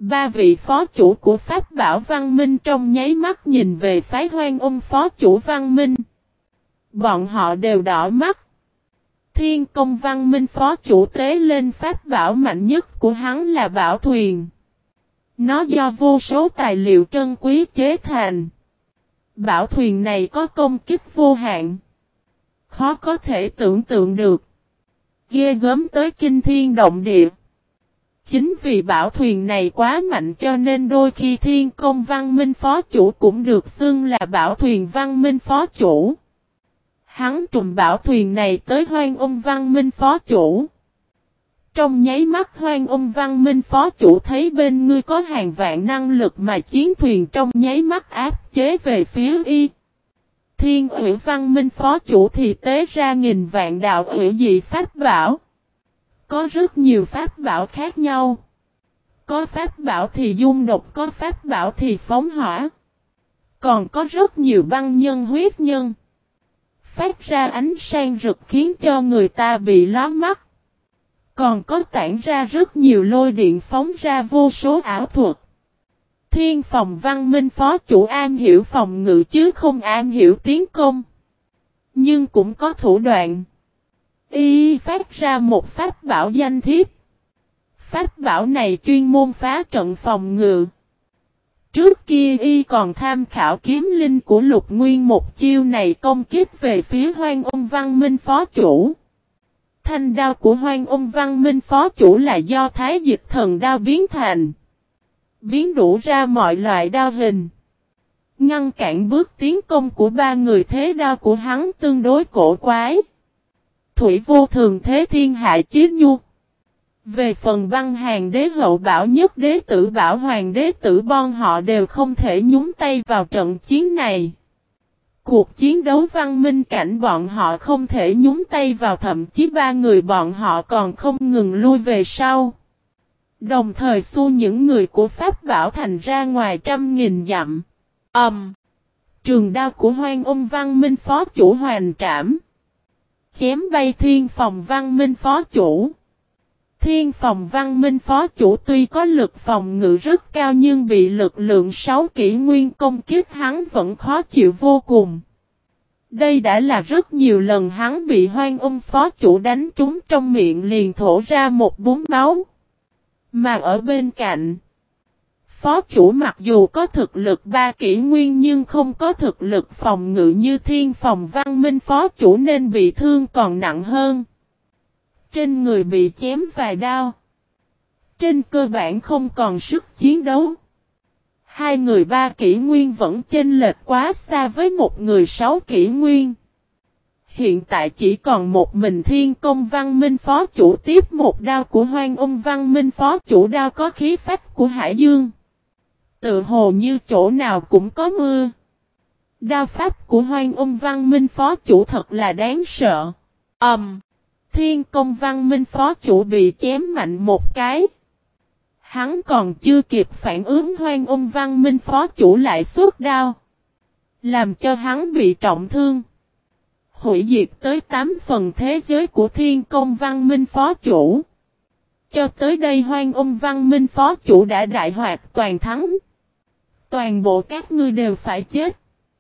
Ba vị phó chủ của Pháp Bảo Văn Minh trong nháy mắt nhìn về phái Hoang Ung phó chủ Văn Minh. Bọn họ đều đỏ mắt. Thiên Công Văn Minh phó chủ tế lên Pháp Bảo mạnh nhất của hắn là Bảo Thuyền. Nó do vô số tài liệu trân quý chế thành. Bảo Thuyền này có công kích vô hạn. Khó có thể tưởng tượng được. Ghê gớm tới kinh thiên động địa. Chính vì bảo thuyền này quá mạnh cho nên đôi khi Thiên Công Văn Minh phó chủ cũng được xưng là bảo thuyền Văn Minh phó chủ. Hắn trùm bảo thuyền này tới Hoang Ung Văn Minh phó chủ. Trong nháy mắt Hoang Ung Văn Minh phó chủ thấy bên ngươi có hàng vạn năng lực mà chiến thuyền trong nháy mắt áp chế về phía y. Thiên Ủy Văn Minh phó chủ thì tế ra nghìn vạn đạo ủy dị pháp bảo. Có rất nhiều pháp bảo khác nhau. Có pháp bảo thì dung độc, có pháp bảo thì phóng hỏa. Còn có rất nhiều băng nhân huyết nhân. Phát ra ánh sáng rực khiến cho người ta bị lóa mắt. Còn có tản ra rất nhiều lôi điện phóng ra vô số ảo thuật. Thiên Phòng Văn Minh phó chủ am hiểu phòng ngự chứ không am hiểu tiến công. Nhưng cũng có thủ đoạn. Y phát ra một pháp bảo danh thiếp. Pháp bảo này chuyên môn phá trận phòng ngự. Trước kia y còn tham khảo kiếm linh của Lục Nguyên một chiêu này công kích về phía Hoang Ung Văn Minh phó chủ. Thanh đao của Hoang Ung Văn Minh phó chủ là do Thái Dịch Thần đao biến thành. Biến đủ ra mọi loại đao hình. Ngăn cản bước tiến công của ba người thế đao của hắn tương đối cổ quái. Thủy vô thường thế thiên hạ chí nhu. Về phần băng hàng đế hậu bảo nhất đế tử bảo hoàng đế tử bọn họ đều không thể nhúng tay vào trận chiến này. Cuộc chiến đấu văn minh cảnh bọn họ không thể nhúng tay vào, thậm chí ba người bọn họ còn không ngừng lui về sau. Đồng thời xua những người của Pháp Bảo Thành ra ngoài 100.000 dặm. Trường đao của Hoang Ung Văn Minh phó chủ hoàn trảm. Chém bay Thiên Phòng Văn Minh phó chủ. Thiên Phòng Văn Minh phó chủ tuy có lực phòng ngự rất cao nhưng bị lực lượng 6 kỷ nguyên công kích hắn vẫn khó chịu vô cùng. Đây đã là rất nhiều lần hắn bị Hoang Ung phó chủ đánh trúng trong miệng liền thổ ra một búng máu. Mà ở bên cạnh, phó chủ mặc dù có thực lực 3 kỷ nguyên nhưng không có thực lực phòng ngự như Thiên Phòng Văn Minh phó chủ nên bị thương còn nặng hơn. Trên người bị chém vài đao. Trên cơ bản không còn sức chiến đấu. Hai người 3 kỷ nguyên vẫn chênh lệch quá xa với một người 6 kỷ nguyên. Hiện tại chỉ còn một mình Thiên Công Văn Minh phó chủ tiếp một đao của Hoang Ung Văn Minh phó chủ, đao có khí phách của Hải Dương. Tự hồ như chỗ nào cũng có mưa. Đao pháp của Hoang Ung Văn Minh phó chủ thật là đáng sợ. Thiên Công Văn Minh phó chủ bị chém mạnh một cái. Hắn còn chưa kịp phản ứng, Hoang Ung Văn Minh phó chủ lại xuất đao. Làm cho hắn bị trọng thương. Hủy diệt tới 8 phần thế giới của Thiên Công Văn Minh phó chủ. Cho tới đây Hoang Ung Văn Minh phó chủ đã đại hoạt toàn thắng. Toàn bộ các ngươi đều phải chết.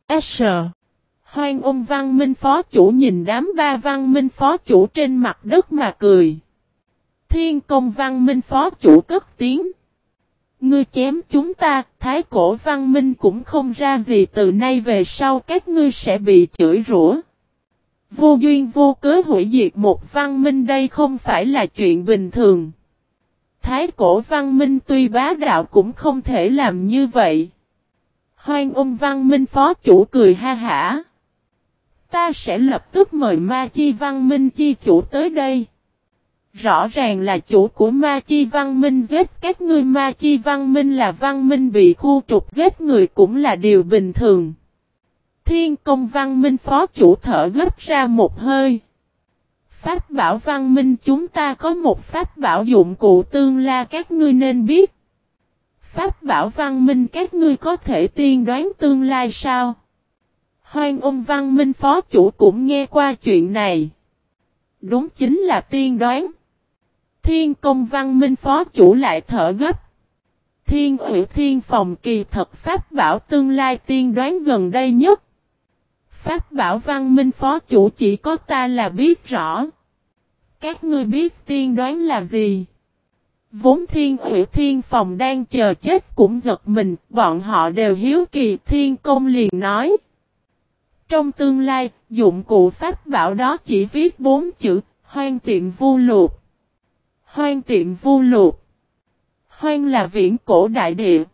Hoang Ung Văn Minh phó chủ nhìn đám ba Văn Minh phó chủ trên mặt đất mà cười. Thiên Công Văn Minh phó chủ cất tiếng. Ngươi chém chúng ta, Thái Cổ Văn Minh cũng không ra gì, từ nay về sau các ngươi sẽ bị chửi rủa. Vô duyên vô cớ hủy diệt một văn minh, đây không phải là chuyện bình thường. Thái Cổ Văn Minh tuy bá đạo cũng không thể làm như vậy. Hoang Ung Văn Minh phó chủ cười ha hả. Ta sẽ lập tức mời Ma Chi Văn Minh chi chủ tới đây. Rõ ràng là chủ của Ma Chi Văn Minh giết các ngươi. Ma Chi Văn Minh là văn minh bị khu trục, giết người cũng là điều bình thường. Thiên Công Văn Minh phó chủ thở gấp ra một hơi. Pháp bảo văn minh chúng ta có một pháp bảo dụng cụ tương la các ngươi nên biết. Pháp bảo văn minh các ngươi có thể tiên đoán tương lai sao? Hoang Ung Văn Minh phó chủ cũng nghe qua chuyện này. Đúng chính là tiên đoán. Thiên Công Văn Minh phó chủ lại thở gấp. Thiên Hủy Thiên Phòng kỳ thật pháp bảo tương lai tiên đoán gần đây nhất. Pháp bảo văn minh phó chủ chỉ có ta là biết rõ. Các ngươi biết tiên đoán là gì? Vốn Thiên Hủy Thiên Phòng đang chờ chết cũng giật mình, bọn họ đều hiếu kỳ. Thiên Công liền nói. Trong tương lai, dụng cụ pháp bảo đó chỉ viết 4 chữ, Hoang Tiệm Vu Lục. Hoang Tiệm Vu Lục. Hoang là viễn cổ đại địa.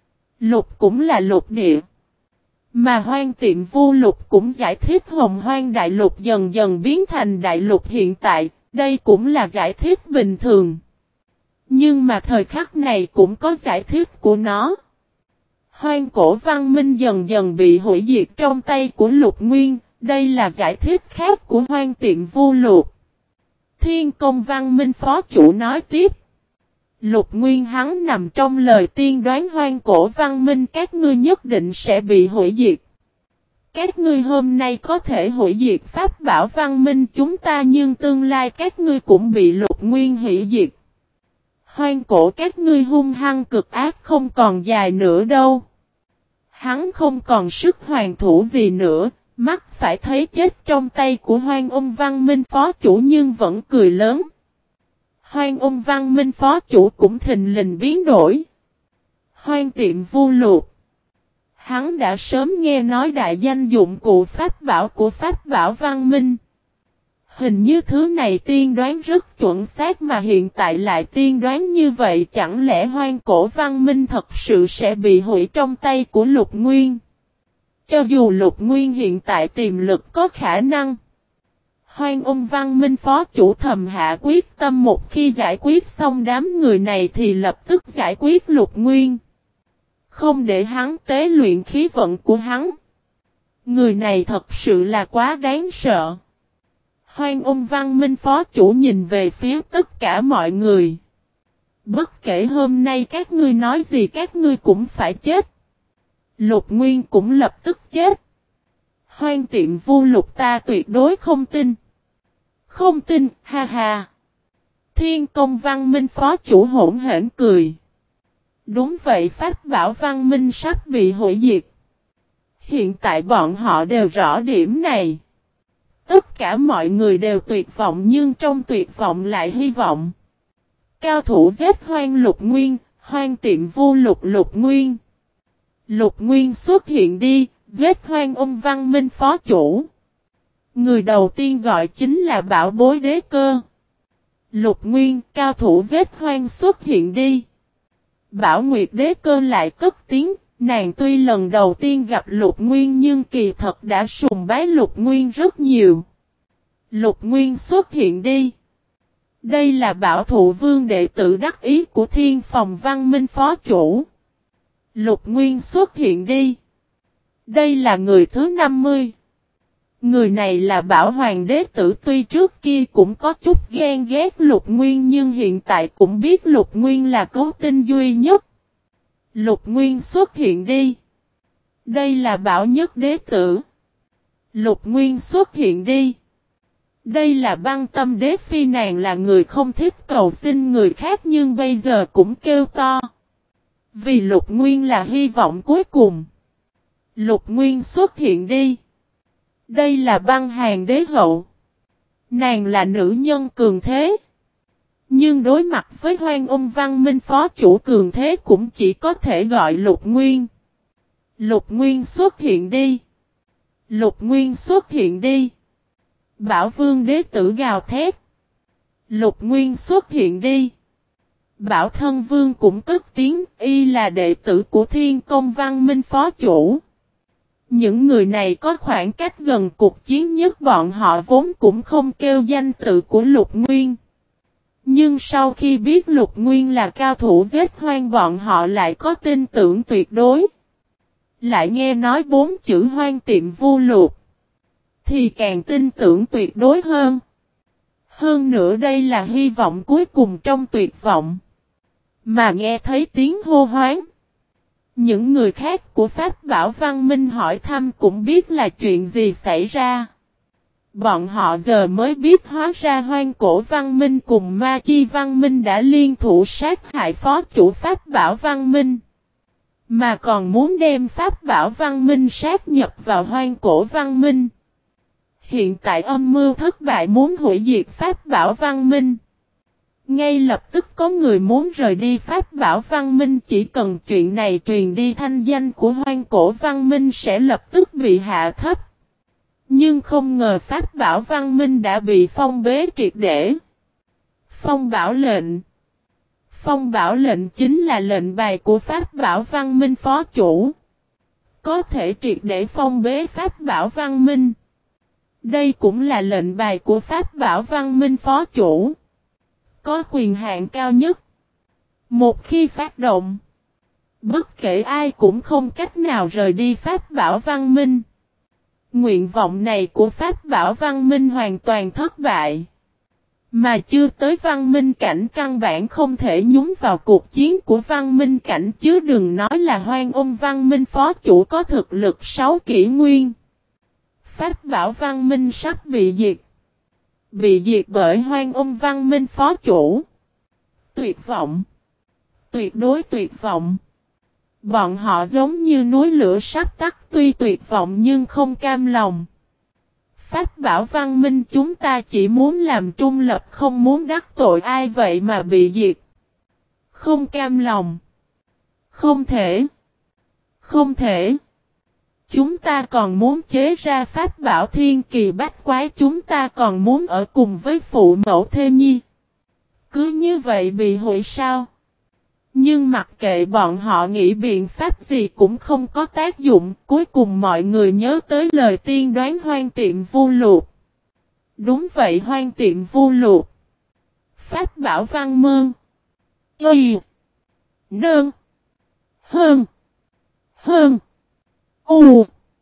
Lục cũng là lục địa. Mà Hoang Tiệm Vu Lục cũng giải thích Hồng Hoang Đại Lục dần dần biến thành Đại Lục hiện tại, đây cũng là giải thích bình thường. Nhưng mà thời khắc này cũng có giải thích của nó. Hoang cổ văn minh dần dần bị hủy diệt trong tay của Lục Nguyên, đây là giải thích khác của Hoang Tiệm Vu Lục. Thiên Công văn minh phó chủ nói tiếp. Lục Nguyên hắn nằm trong lời tiên đoán hoang cổ văn minh các ngươi nhất định sẽ bị hủy diệt. Các ngươi hôm nay có thể hủy diệt pháp bảo văn minh chúng ta nhưng tương lai các ngươi cũng bị Lục Nguyên hủy diệt. Hoang cổ các ngươi hung hăng cực ác không còn dài nữa đâu. Hắn không còn sức hoàn thủ gì nữa, mắt phải thấy chết trong tay của Hoang Ôn Văn Minh phó chủ nhưng vẫn cười lớn. Hoang Ôn Văn Minh phó chủ cũng thình lình biến đổi. Hoang Tiệm Vu Lục. Hắn đã sớm nghe nói đại danh dụng cụ pháp bảo của pháp bảo văn minh. Hình như thứ này tiên đoán rất chuẩn xác mà hiện tại lại tiên đoán như vậy chẳng lẽ hoang cổ văn minh thật sự sẽ bị hủy trong tay của Lục Nguyên. Cho dù Lục Nguyên hiện tại tiềm lực có khả năng. Hoang Ôn Văn Minh phó chủ thầm hạ quyết tâm một khi giải quyết xong đám người này thì lập tức giải quyết Lục Nguyên. Không để hắn tế luyện khí vận của hắn. Người này thật sự là quá đáng sợ. Hoang Ôn Văn Minh phó chủ nhìn về phía tất cả mọi người. Bất kể hôm nay các ngươi nói gì các ngươi cũng phải chết. Lục Nguyên cũng lập tức chết. Hoang Tiệm Vu Lục ta tuyệt đối không tin. Không tin, ha ha. Thiên Công văn minh phó chủ hỗn hển cười. Đúng vậy pháp bảo văn minh sắp bị hủy diệt. Hiện tại bọn họ đều rõ điểm này. Tất cả mọi người đều tuyệt vọng nhưng trong tuyệt vọng lại hy vọng. Cao thủ giết Hoang Lục Nguyên, Hoang Tiệm Vu Lục Lục Nguyên. Lục Nguyên xuất hiện đi, giết Hoang Ôn Văn Minh phó chủ. Người đầu tiên gọi chính là Bảo Bối Đế Cơ. Lục Nguyên, cao thủ giết Hoang xuất hiện đi. Bảo Nguyệt Đế Cơ lại cất tiếng, nàng tuy lần đầu tiên gặp Lục Nguyên nhưng kỳ thật đã sùng bái Lục Nguyên rất nhiều. Lục Nguyên xuất hiện đi. Đây là Bảo Thụ Vương đệ tử đắc ý của Thiên Phòng Văn Minh phó chủ. Lục Nguyên xuất hiện đi. Đây là người thứ 50. Người này là Bảo Hoàng đế tử tuy trước kia cũng có chút ghen ghét Lục Nguyên nhưng hiện tại cũng biết Lục Nguyên là cứu tinh duy nhất. Lục Nguyên xuất hiện đi. Đây là Bảo Nhất đế tử. Lục Nguyên xuất hiện đi. Đây là Băng Tâm đế phi nàng là người không thích cầu xin người khác nhưng bây giờ cũng kêu to. Vì Lục Nguyên là hy vọng cuối cùng. Lục Nguyên xuất hiện đi. Đây là Băng Hàn đế hậu. Nàng là nữ nhân cường thế. Nhưng đối mặt với Hoang Ôn Văn Minh phó chủ cường thế cũng chỉ có thể gọi Lục Nguyên. Lục Nguyên xuất hiện đi. Lục Nguyên xuất hiện đi. Bảo Vương đế tử gào thét. Lục Nguyên xuất hiện đi. Bảo Thân Vương cũng cất tiếng, y là đệ tử của Thiên Công Văn Minh phó chủ. Những người này có khoảng cách gần cuộc chiến nhất bọn họ vốn cũng không kêu danh tự của Lục Nguyên. Nhưng sau khi biết Lục Nguyên là cao thủ giết Hoang bọn họ lại có tin tưởng tuyệt đối. Lại nghe nói 4 chữ Hoang Tiệm Vu Lục. Thì càng tin tưởng tuyệt đối hơn. Hơn nữa đây là hy vọng cuối cùng trong tuyệt vọng. Mà nghe thấy tiếng hô hoáng. Những người khác của Pháp Bảo Văn Minh hỏi thăm cũng biết là chuyện gì xảy ra. Bọn họ giờ mới biết hóa ra Hoang Cổ Văn Minh cùng Ma Chi Văn Minh đã liên thủ sát hại phó chủ Pháp Bảo Văn Minh. Mà còn muốn đem Pháp Bảo Văn Minh sát nhập vào Hoang Cổ Văn Minh. Hiện tại âm mưu thất bại muốn hủy diệt Pháp Bảo Văn Minh. Ngay lập tức có người muốn rời đi Pháp Bảo Văn Minh, chỉ cần chuyện này truyền đi thanh danh của Hoang Cổ Văn Minh sẽ lập tức bị hạ thấp. Nhưng không ngờ Pháp Bảo Văn Minh đã bị phong bế triệt để. Phong Bảo lệnh. Phong Bảo lệnh chính là lệnh bài của Pháp Bảo Văn Minh phó chủ. Có thể triệt để phong bế Pháp Bảo Văn Minh. Đây cũng là lệnh bài của Pháp Bảo Văn Minh phó chủ. Có quyền hạn cao nhất. Một khi phát động, bất kể ai cũng không cách nào rời đi Pháp Bảo Văn Minh. Nguyện vọng này của Pháp Bảo Văn Minh hoàn toàn thất bại. Mà chưa tới Văn Minh cảnh căn bản không thể nhúng vào cuộc chiến của Văn Minh cảnh, chứ đừng nói là Hoang Ôn Văn Minh phó chủ có thực lực 6 kỷ nguyên. Pháp Bảo Văn Minh sắp bị diệt. Bị diệt bởi Hoang Ôn Văn Minh phó chủ. Tuyệt vọng. Tuyệt đối tuyệt vọng. Bọn họ giống như núi lửa sắp tắt, tuy tuyệt vọng nhưng không cam lòng. Pháp Bảo Văn Minh chúng ta chỉ muốn làm trung lập, không muốn đắc tội ai, vậy mà bị diệt. Không cam lòng. Không thể. Không thể. Chúng ta còn muốn chế ra Pháp Bảo Thiên Kỳ Bách Quái, chúng ta còn muốn ở cùng với phụ mẫu Thê Nhi. Cứ như vậy bị hủy sao? Nhưng mặc kệ bọn họ nghĩ biện pháp gì cũng không có tác dụng, cuối cùng mọi người nhớ tới lời tiên đoán Hoang Tiệm Vu Lục. Đúng vậy, Hoang Tiệm Vu Lục. Pháp Bảo Văn Mơn. Y. Nơn. Hơn. Hơn. U.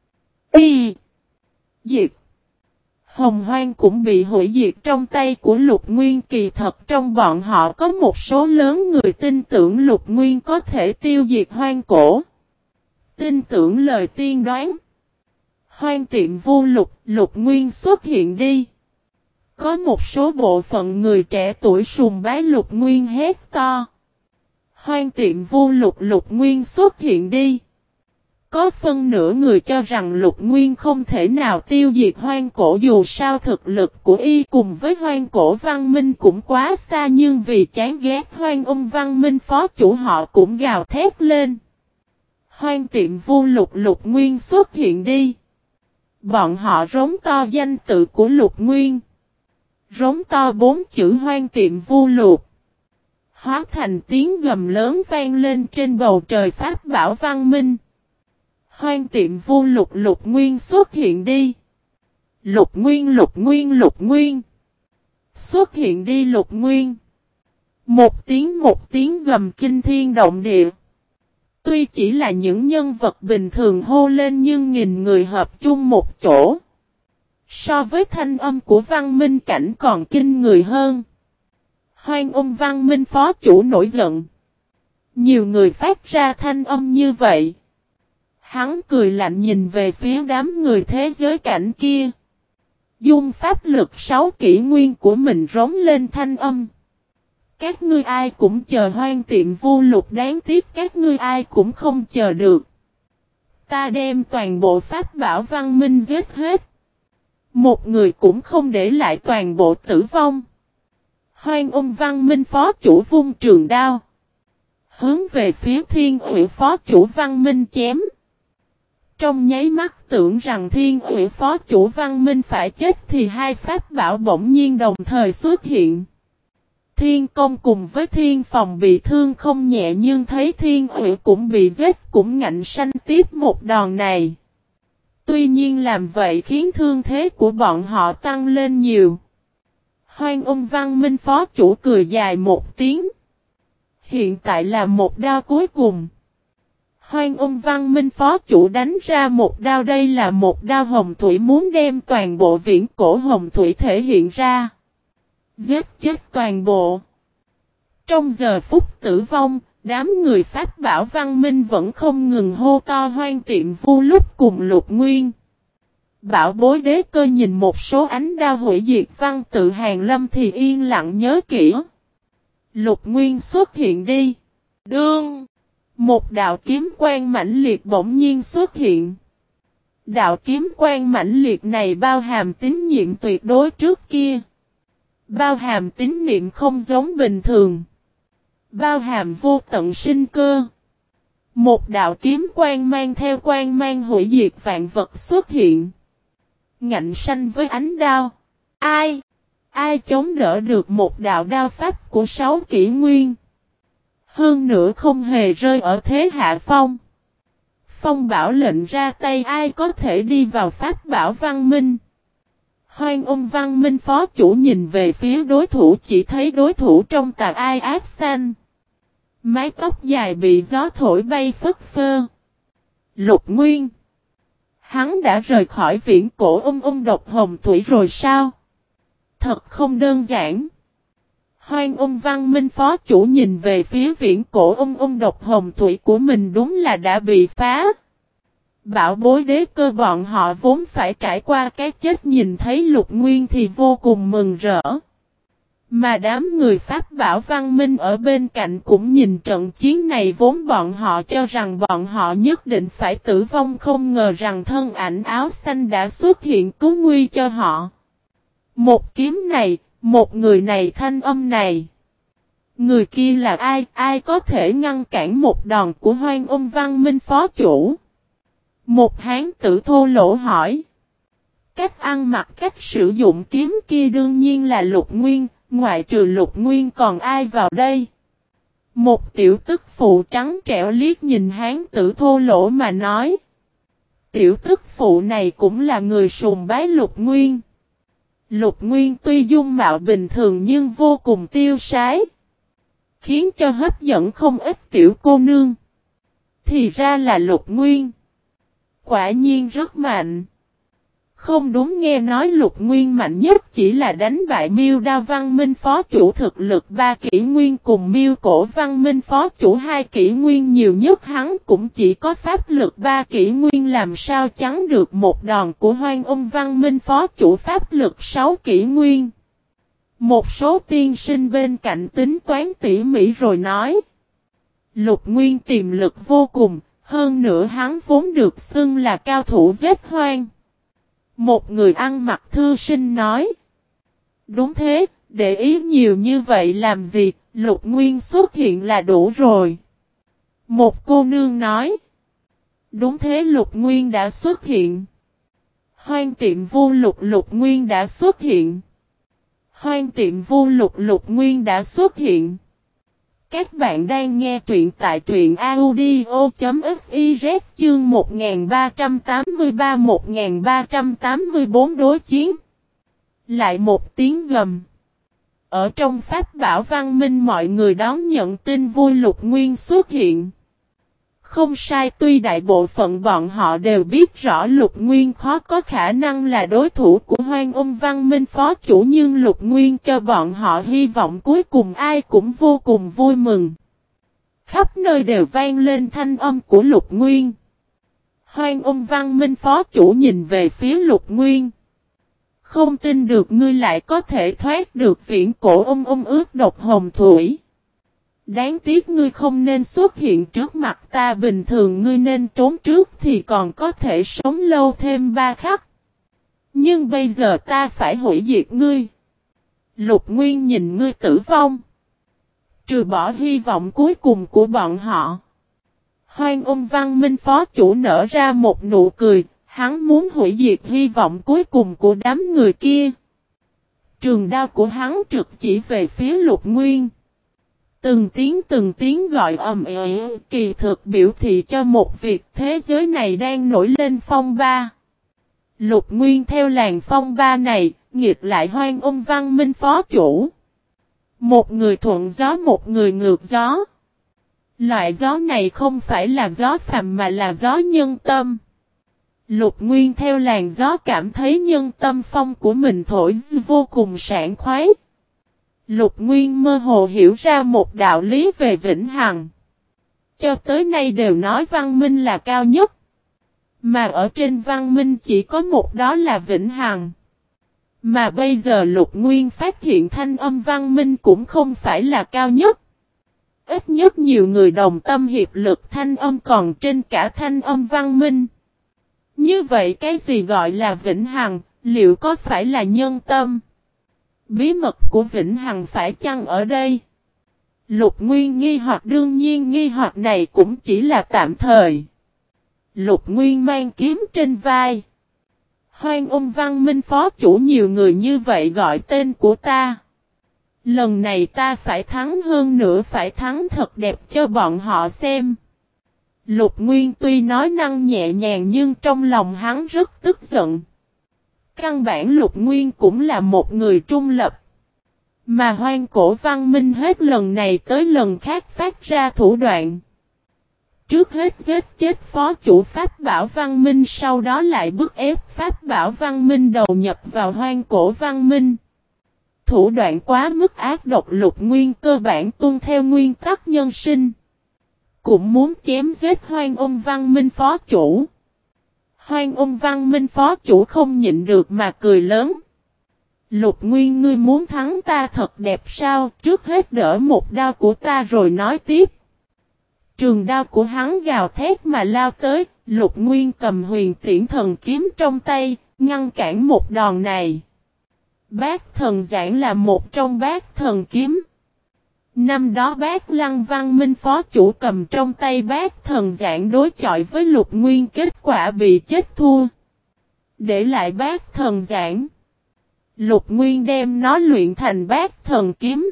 Y. Diệt. Hồng Hoang cũng bị hủy diệt trong tay của Lục Nguyên, kỳ thật trong bọn họ có một số lớn người tin tưởng Lục Nguyên có thể tiêu diệt Hoang Cổ. Tin tưởng lời tiên đoán. Hoang Tiệm Vu Lục, Lục Nguyên xuất hiện đi. Có một số bộ phận người trẻ tuổi sùng bái Lục Nguyên hét to. Hoang Tiệm Vu Lục, Lục Nguyên xuất hiện đi. Có phân nửa người cho rằng Lục Nguyên không thể nào tiêu diệt Hoang Cổ, dù sao thực lực của y cùng với Hoang Cổ Văn Minh cũng quá xa, nhưng vì chán ghét Hoang Ôn Văn Minh phó chủ họ cũng gào thét lên. Hoang Tiệm Vu Lục, Lục Nguyên xuất hiện đi. Bọn họ rống to danh tự của Lục Nguyên. Rống to 4 chữ Hoang Tiệm Vu Lục. Hóa thành tiếng gầm lớn vang lên trên bầu trời Pháp Bảo Văn Minh. Hoang Tiệm Vu Lục, Lục Nguyên xuất hiện đi. Lục Nguyên, Lục Nguyên, Lục Nguyên. Xuất hiện đi Lục Nguyên. Một tiếng gầm kinh thiên động địa. Tuy chỉ là những nhân vật bình thường hô lên, nhưng nghìn người hợp chung một chỗ. So với thanh âm của Văn Minh cảnh còn kinh người hơn. Hoang Ôn Văn Minh phó chủ nổi giận. Nhiều người phát ra thanh âm như vậy. Hắn cười lạnh nhìn về phía đám người thế giới cảnh kia. Dùng pháp lực 6 kỷ nguyên của mình rống lên thanh âm. Các ngươi ai cũng chờ Hoang Tiệm Vu Lục, đáng tiếc các ngươi ai cũng không chờ được. Ta đem toàn bộ Pháp Bảo Văn Minh giết hết. Một người cũng không để lại, toàn bộ tử vong. Hoang Ôn Văn Minh phó chủ vung trường đao. Hướng về phía Thiên Ủy phó chủ Văn Minh chém. Trong nháy mắt tưởng rằng Thiên Ủy phó chủ Văn Minh phải chết thì hai pháp bảo bỗng nhiên đồng thời xuất hiện. Thiên Công cùng với Thiên Phòng bị thương không nhẹ, nhưng thấy Thiên Ủy cũng bị giết cũng ngạnh sanh tiếp một đòn này. Tuy nhiên làm vậy khiến thương thế của bọn họ tăng lên nhiều. Hoang Ôn Văn Minh phó chủ cười dài một tiếng. Hiện tại là một đao cuối cùng. Hoang Ôn Văn Minh phó chủ đánh ra một đao, đây là một đao hồng thủy, muốn đem toàn bộ viễn cổ hồng thủy thể hiện ra. Giết chết toàn bộ. Trong giờ phút tử vong, đám người Pháp Bảo Văn Minh vẫn không ngừng hô to Hoang Tiệm Vu Lục cùng Lục Nguyên. Bảo bối đế cơ nhìn một số ánh đao hủy diệt văn tự Hàn Lâm thì yên lặng nhớ kỹ. Lục Nguyên xuất hiện đi. Đương. Một đạo kiếm quang mãnh liệt bỗng nhiên xuất hiện. Đạo kiếm quang mãnh liệt này bao hàm tín nhiệm tuyệt đối trước kia. Bao hàm tín niệm không giống bình thường. Bao hàm vô tận sinh cơ. Một đạo kiếm quang mang theo quang mang hủy diệt vạn vật xuất hiện. Ngạnh sanh với ánh đao. Ai? Ai chống đỡ được một đạo đao pháp của 6 kỷ nguyên? Hơn nữa không hề rơi ở thế hạ phong. Phong bảo lệnh ra tay ai có thể đi vào pháp bảo văn minh. Hoang Ung văn minh phó chủ nhìn về phía đối thủ chỉ thấy đối thủ trong tà ai ác xanh. Mái tóc dài bị gió thổi bay phất phơ. Lục Nguyên. Hắn đã rời khỏi viễn cổ độc hồng thủy rồi sao? Thật không đơn giản. Hoang Ung văn minh phó chủ nhìn về phía viễn cổ độc hồng thủy của mình đúng là đã bị phá. Bảo bối đế cơ bọn họ vốn phải trải qua cái chết nhìn thấy Lục Nguyên thì vô cùng mừng rỡ. Mà đám người Pháp bảo văn minh ở bên cạnh cũng nhìn trận chiến này vốn bọn họ cho rằng bọn họ nhất định phải tử vong không ngờ rằng thân ảnh áo xanh đã xuất hiện cứu nguy cho họ. Một kiếm này, một người này thanh âm này. Người kia là ai, ai có thể ngăn cản một đòn của Hoang Ung văn minh phó chủ? Một hán tử thô lỗ hỏi. Cách ăn mặc cách sử dụng kiếm kia đương nhiên là Lục Nguyên, ngoại trừ Lục Nguyên còn ai vào đây? Một tiểu tức phụ trắng trẻo liếc nhìn hán tử thô lỗ mà nói. Tiểu tức phụ này cũng là người sùng bái Lục Nguyên. Lục Nguyên tuy dung mạo bình thường nhưng vô cùng tiêu sái. Khiến cho hấp dẫn không ít tiểu cô nương. Thì ra là Lục Nguyên. Quả nhiên rất mạnh. Không đúng nghe nói Lục Nguyên mạnh nhất chỉ là đánh bại Miêu Đao văn minh phó chủ thực lực 3 kỷ nguyên cùng Miêu Cổ văn minh phó chủ 2 kỷ nguyên nhiều nhất hắn cũng chỉ có pháp lực 3 kỷ nguyên làm sao chắn được một đòn của Hoang Ung văn minh phó chủ pháp lực 6 kỷ nguyên. Một số tiên sinh bên cạnh tính toán tỉ mỉ rồi nói. Lục Nguyên tiềm lực vô cùng, hơn nữa hắn vốn được xưng là cao thủ giết hoang. Một người ăn mặc thư sinh nói. Đúng thế, để ý nhiều như vậy làm gì, Lục Nguyên xuất hiện là đủ rồi. Một cô nương nói. Đúng thế Lục Nguyên đã xuất hiện. Hoang tiệm vu lục Lục Nguyên đã xuất hiện. Hoang tiệm vu lục Lục Nguyên đã xuất hiện. Các bạn đang nghe truyện tại truyện audio.fiz chương 1383-1384 đối chiến. Lại một tiếng gầm. Ở trong pháp bảo văn minh mọi người đón nhận tin vui Lục Nguyên xuất hiện. Không sai tuy đại bộ phận bọn họ đều biết rõ Lục Nguyên khó có khả năng là đối thủ của Hoang Ung văn minh phó chủ nhưng Lục Nguyên cho bọn họ hy vọng cuối cùng ai cũng vô cùng vui mừng. Khắp nơi đều vang lên thanh âm của Lục Nguyên. Hoang Ung văn minh phó chủ nhìn về phía Lục Nguyên. Không tin được ngươi lại có thể thoát được viễn cổ ướt độc hồng thủy. Đáng tiếc ngươi không nên xuất hiện trước mặt ta bình thường ngươi nên trốn trước thì còn có thể sống lâu thêm 3 khắc. Nhưng bây giờ ta phải hủy diệt ngươi. Lục Nguyên nhìn ngươi tử vong. Trừ bỏ hy vọng cuối cùng của bọn họ. Hoang Ung văn minh phó chủ nở ra một nụ cười, hắn muốn hủy diệt hy vọng cuối cùng của đám người kia. Trường đao của hắn trực chỉ về phía Lục Nguyên. Từng tiếng gọi kỳ thực biểu thị cho một việc thế giới này đang nổi lên phong ba. Lục Nguyên theo làn phong ba này, nghiệt lại Hoang Ung văn minh phó chủ. Một người thuận gió một người ngược gió. Loại gió này không phải là gió phàm mà là gió nhân tâm. Lục Nguyên theo làn gió cảm thấy nhân tâm phong của mình thổi vô cùng sảng khoái. Lục Nguyên mơ hồ hiểu ra một đạo lý về vĩnh hằng. Cho tới nay đều nói văn minh là cao nhất. Mà ở trên văn minh chỉ có một đó là vĩnh hằng. Mà bây giờ Lục Nguyên phát hiện thanh âm văn minh cũng không phải là cao nhất. Ít nhất nhiều người đồng tâm hiệp lực thanh âm còn trên cả thanh âm văn minh. Như vậy cái gì gọi là vĩnh hằng, liệu có phải là nhân tâm? Bí mật của vĩnh hằng phải chăng ở đây? Lục Nguyên nghi hoặc đương nhiên nghi hoặc này cũng chỉ là tạm thời. Lục Nguyên mang kiếm trên vai. Hoan Ung Văn Minh phó chủ nhiều người như vậy gọi tên của ta. Lần này ta phải thắng hơn nữa, phải thắng thật đẹp cho bọn họ xem. Lục Nguyên tuy nói năng nhẹ nhàng nhưng trong lòng hắn rất tức giận. Căn bản Lục Nguyên cũng là một người trung lập. Mà Hoang Cổ Văn Minh hết lần này tới lần khác phát ra thủ đoạn. Trước hết giết chết phó chủ Pháp Bảo Văn Minh, sau đó lại bức ép Pháp Bảo Văn Minh đầu nhập vào Hoang Cổ Văn Minh. Thủ đoạn quá mức ác độc, Lục Nguyên cơ bản tuân theo nguyên tắc nhân sinh. Cũng muốn chém giết Hoang Ung Văn Minh phó chủ. Hoang Ung Văn Minh phó chủ không nhịn được mà cười lớn. Lục Nguyên, ngươi muốn thắng ta thật đẹp sao? Trước hết đỡ một đao của ta rồi nói tiếp. Trường đao của hắn gào thét mà lao tới, Lục Nguyên cầm Huyền Tiễn Thần kiếm trong tay, ngăn cản một đòn này. Bát Thần Giảng là một trong Bát Thần kiếm. Năm đó Bát Lăng Văn Minh phó chủ cầm trong tay Bát Thần Giảng đối chọi với Lục Nguyên, kết quả bị chết thua. Để lại Bát Thần Giảng, Lục Nguyên đem nó luyện thành Bát Thần kiếm.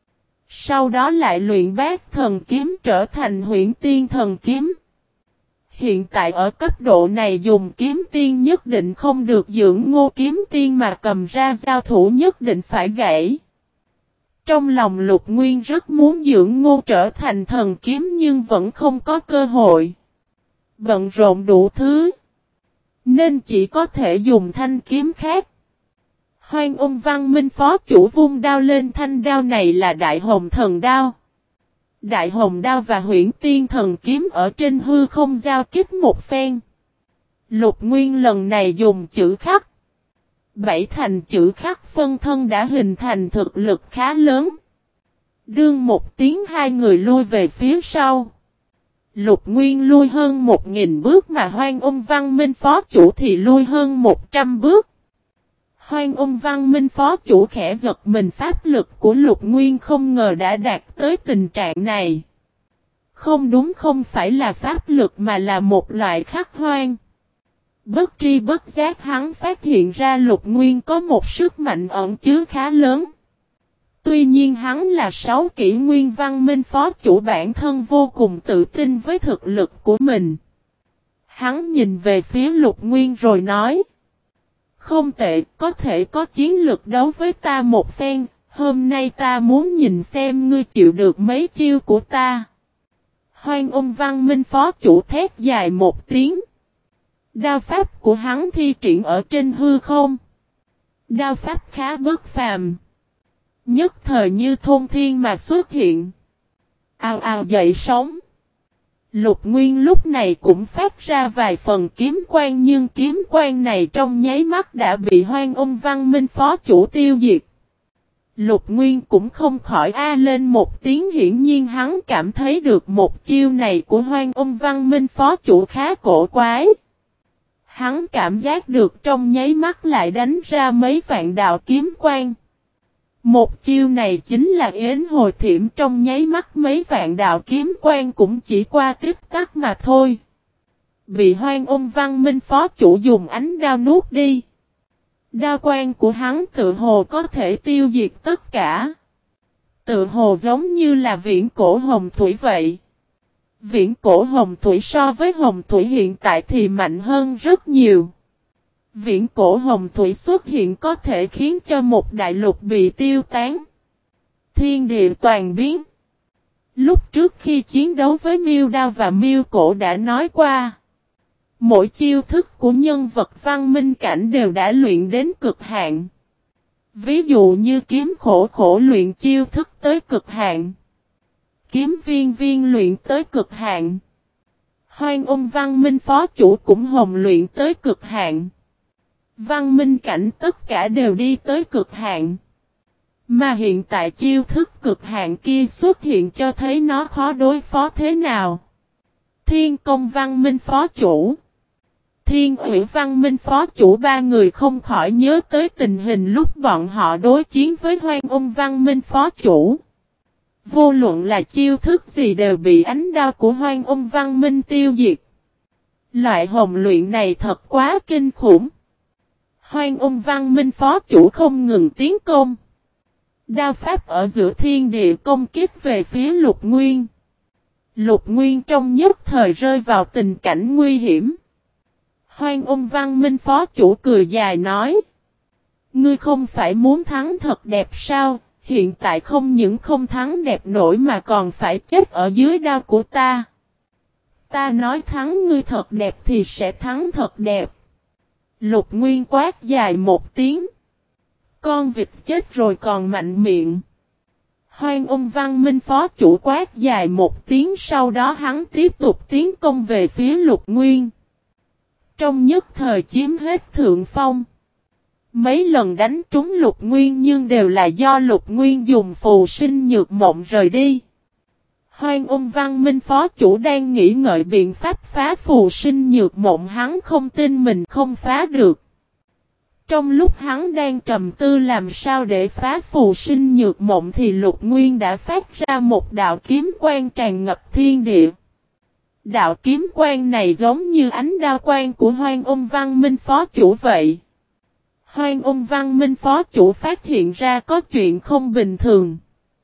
Sau đó lại luyện Bát Thần kiếm trở thành Huyễn Tiên Thần kiếm. Hiện tại ở cấp độ này dùng kiếm tiên nhất định không được dưỡng ngô kiếm tiên mà cầm ra giao thủ nhất định phải gãy. Trong lòng Lục Nguyên rất muốn dưỡng ngô trở thành thần kiếm nhưng vẫn không có cơ hội. Bận rộn đủ thứ, nên chỉ có thể dùng thanh kiếm khác. Hoan Ung Văn Minh phó chủ vung đao lên, thanh đao này là Đại Hồng Thần đao. Đại Hồng đao và Huyễn Tiên Thần kiếm ở trên hư không giao kích một phen. Lục Nguyên lần này dùng chữ khắc. 7 thành chữ khắc phân thân đã hình thành thực lực khá lớn. Đương một tiếng hai người lui về phía sau. Lục Nguyên lui hơn 1000 bước mà Hoan Ung Văn Minh phó chủ thì lui hơn 100 bước. Hoan Ung Văn Minh phó chủ khẽ giật mình, pháp lực của Lục Nguyên không ngờ đã đạt tới tình trạng này. Không đúng, không phải là pháp lực mà là một loại khắc hoang. Bất tri bất giác hắn phát hiện ra Lục Nguyên có một sức mạnh ẩn chứa khá lớn. Tuy nhiên hắn là 6 kỷ nguyên Văn Minh phó chủ, bản thân vô cùng tự tin với thực lực của mình. Hắn nhìn về phía Lục Nguyên rồi nói. Không tệ, có thể có chiến lược đấu với ta một phen, hôm nay ta muốn nhìn xem ngươi chịu được mấy chiêu của ta. Hoan Ung Văn Minh phó chủ thét dài một tiếng. Đao pháp của hắn thi triển ở trên hư không. Đao pháp khá bất phàm. Nhất thời như thôn thiên mà xuất hiện. Ào ào dậy sóng. Lục Nguyên lúc này cũng phát ra vài phần kiếm quang, nhưng kiếm quang này trong nháy mắt đã bị Hoan Ung Văn Minh phó chủ tiêu diệt. Lục Nguyên cũng không khỏi a lên một tiếng, hiển nhiên hắn cảm thấy được một chiêu này của Hoan Ung Văn Minh phó chủ khá cổ quái. Hắn cảm giác được trong nháy mắt lại đánh ra mấy vạn đạo kiếm quang. Một chiêu này chính là yến hồi thiểm, trong nháy mắt mấy vạn đạo kiếm quang cũng chỉ qua tiếp tắc mà thôi. Bị Hoan Ung Văn Minh phó chủ dùng ánh đao nuốt đi. Đao quang của hắn tự hồ có thể tiêu diệt tất cả. Tự hồ giống như là viễn cổ hồng thủy vậy. Viễn cổ hồng thủy so với hồng thủy hiện tại thì mạnh hơn rất nhiều. Viễn cổ hồng thủy xuất hiện có thể khiến cho một đại lục bị tiêu tán. Thiên địa toàn biến. Lúc trước khi chiến đấu với Miêu Đao và Miêu Cổ đã nói qua. Mỗi chiêu thức của nhân vật văn minh cảnh đều đã luyện đến cực hạn. Ví dụ như kiếm khổ khổ luyện chiêu thức tới cực hạn. Kiếm viên viên luyện tới cực hạn. Hoang Ung Văn Minh phó chủ cũng hồng luyện tới cực hạn. Văn minh cảnh tất cả đều đi tới cực hạn. Mà hiện tại chiêu thức cực hạn kia xuất hiện cho thấy nó khó đối phó thế nào. Thiên Công Văn Minh phó chủ, Thiên Ủy Văn Minh phó chủ, ba người không khỏi nhớ tới tình hình lúc bọn họ đối chiến với Hoang Ung Văn Minh phó chủ. Vô luận là chiêu thức gì đều bị ánh đao của Hoang Ung Văn Minh tiêu diệt. Loại hồng luyện này thật quá kinh khủng. Hoang Ung Văn Minh phó chủ không ngừng tiến công. Đao pháp ở giữa thiên địa công kích về phía Lục Nguyên. Lục Nguyên trong nhất thời rơi vào tình cảnh nguy hiểm. Hoang Ung Văn Minh phó chủ cười dài nói: ngươi không phải muốn thắng thật đẹp sao? Hiện tại không những không thắng đẹp nổi mà còn phải chết ở dưới đao của ta. Ta nói thắng ngươi thật đẹp thì sẽ thắng thật đẹp. Lục Nguyên quát dài một tiếng. Con vịt chết rồi còn mạnh miệng. Hoang Ung Văn Minh phó chủ quát dài một tiếng, sau đó hắn tiếp tục tiến công về phía Lục Nguyên. Trong nhất thời chiếm hết thượng phong. Mấy lần đánh trúng Lục Nguyên nhưng đều là do Lục Nguyên dùng phù sinh nhược mộng rời đi. Hoang Ung Văn Minh phó chủ đang nghĩ ngợi biện pháp phá phù sinh nhược mộng, hắn không tin mình không phá được. Trong lúc hắn đang trầm tư làm sao để phá phù sinh nhược mộng thì Lục Nguyên đã phát ra một đạo kiếm quang tràn ngập thiên địa. Đạo kiếm quang này giống như ánh đao quang của Hoang Ung Văn Minh phó chủ vậy. Hoang Ung Văn Minh phó chủ phát hiện ra có chuyện không bình thường.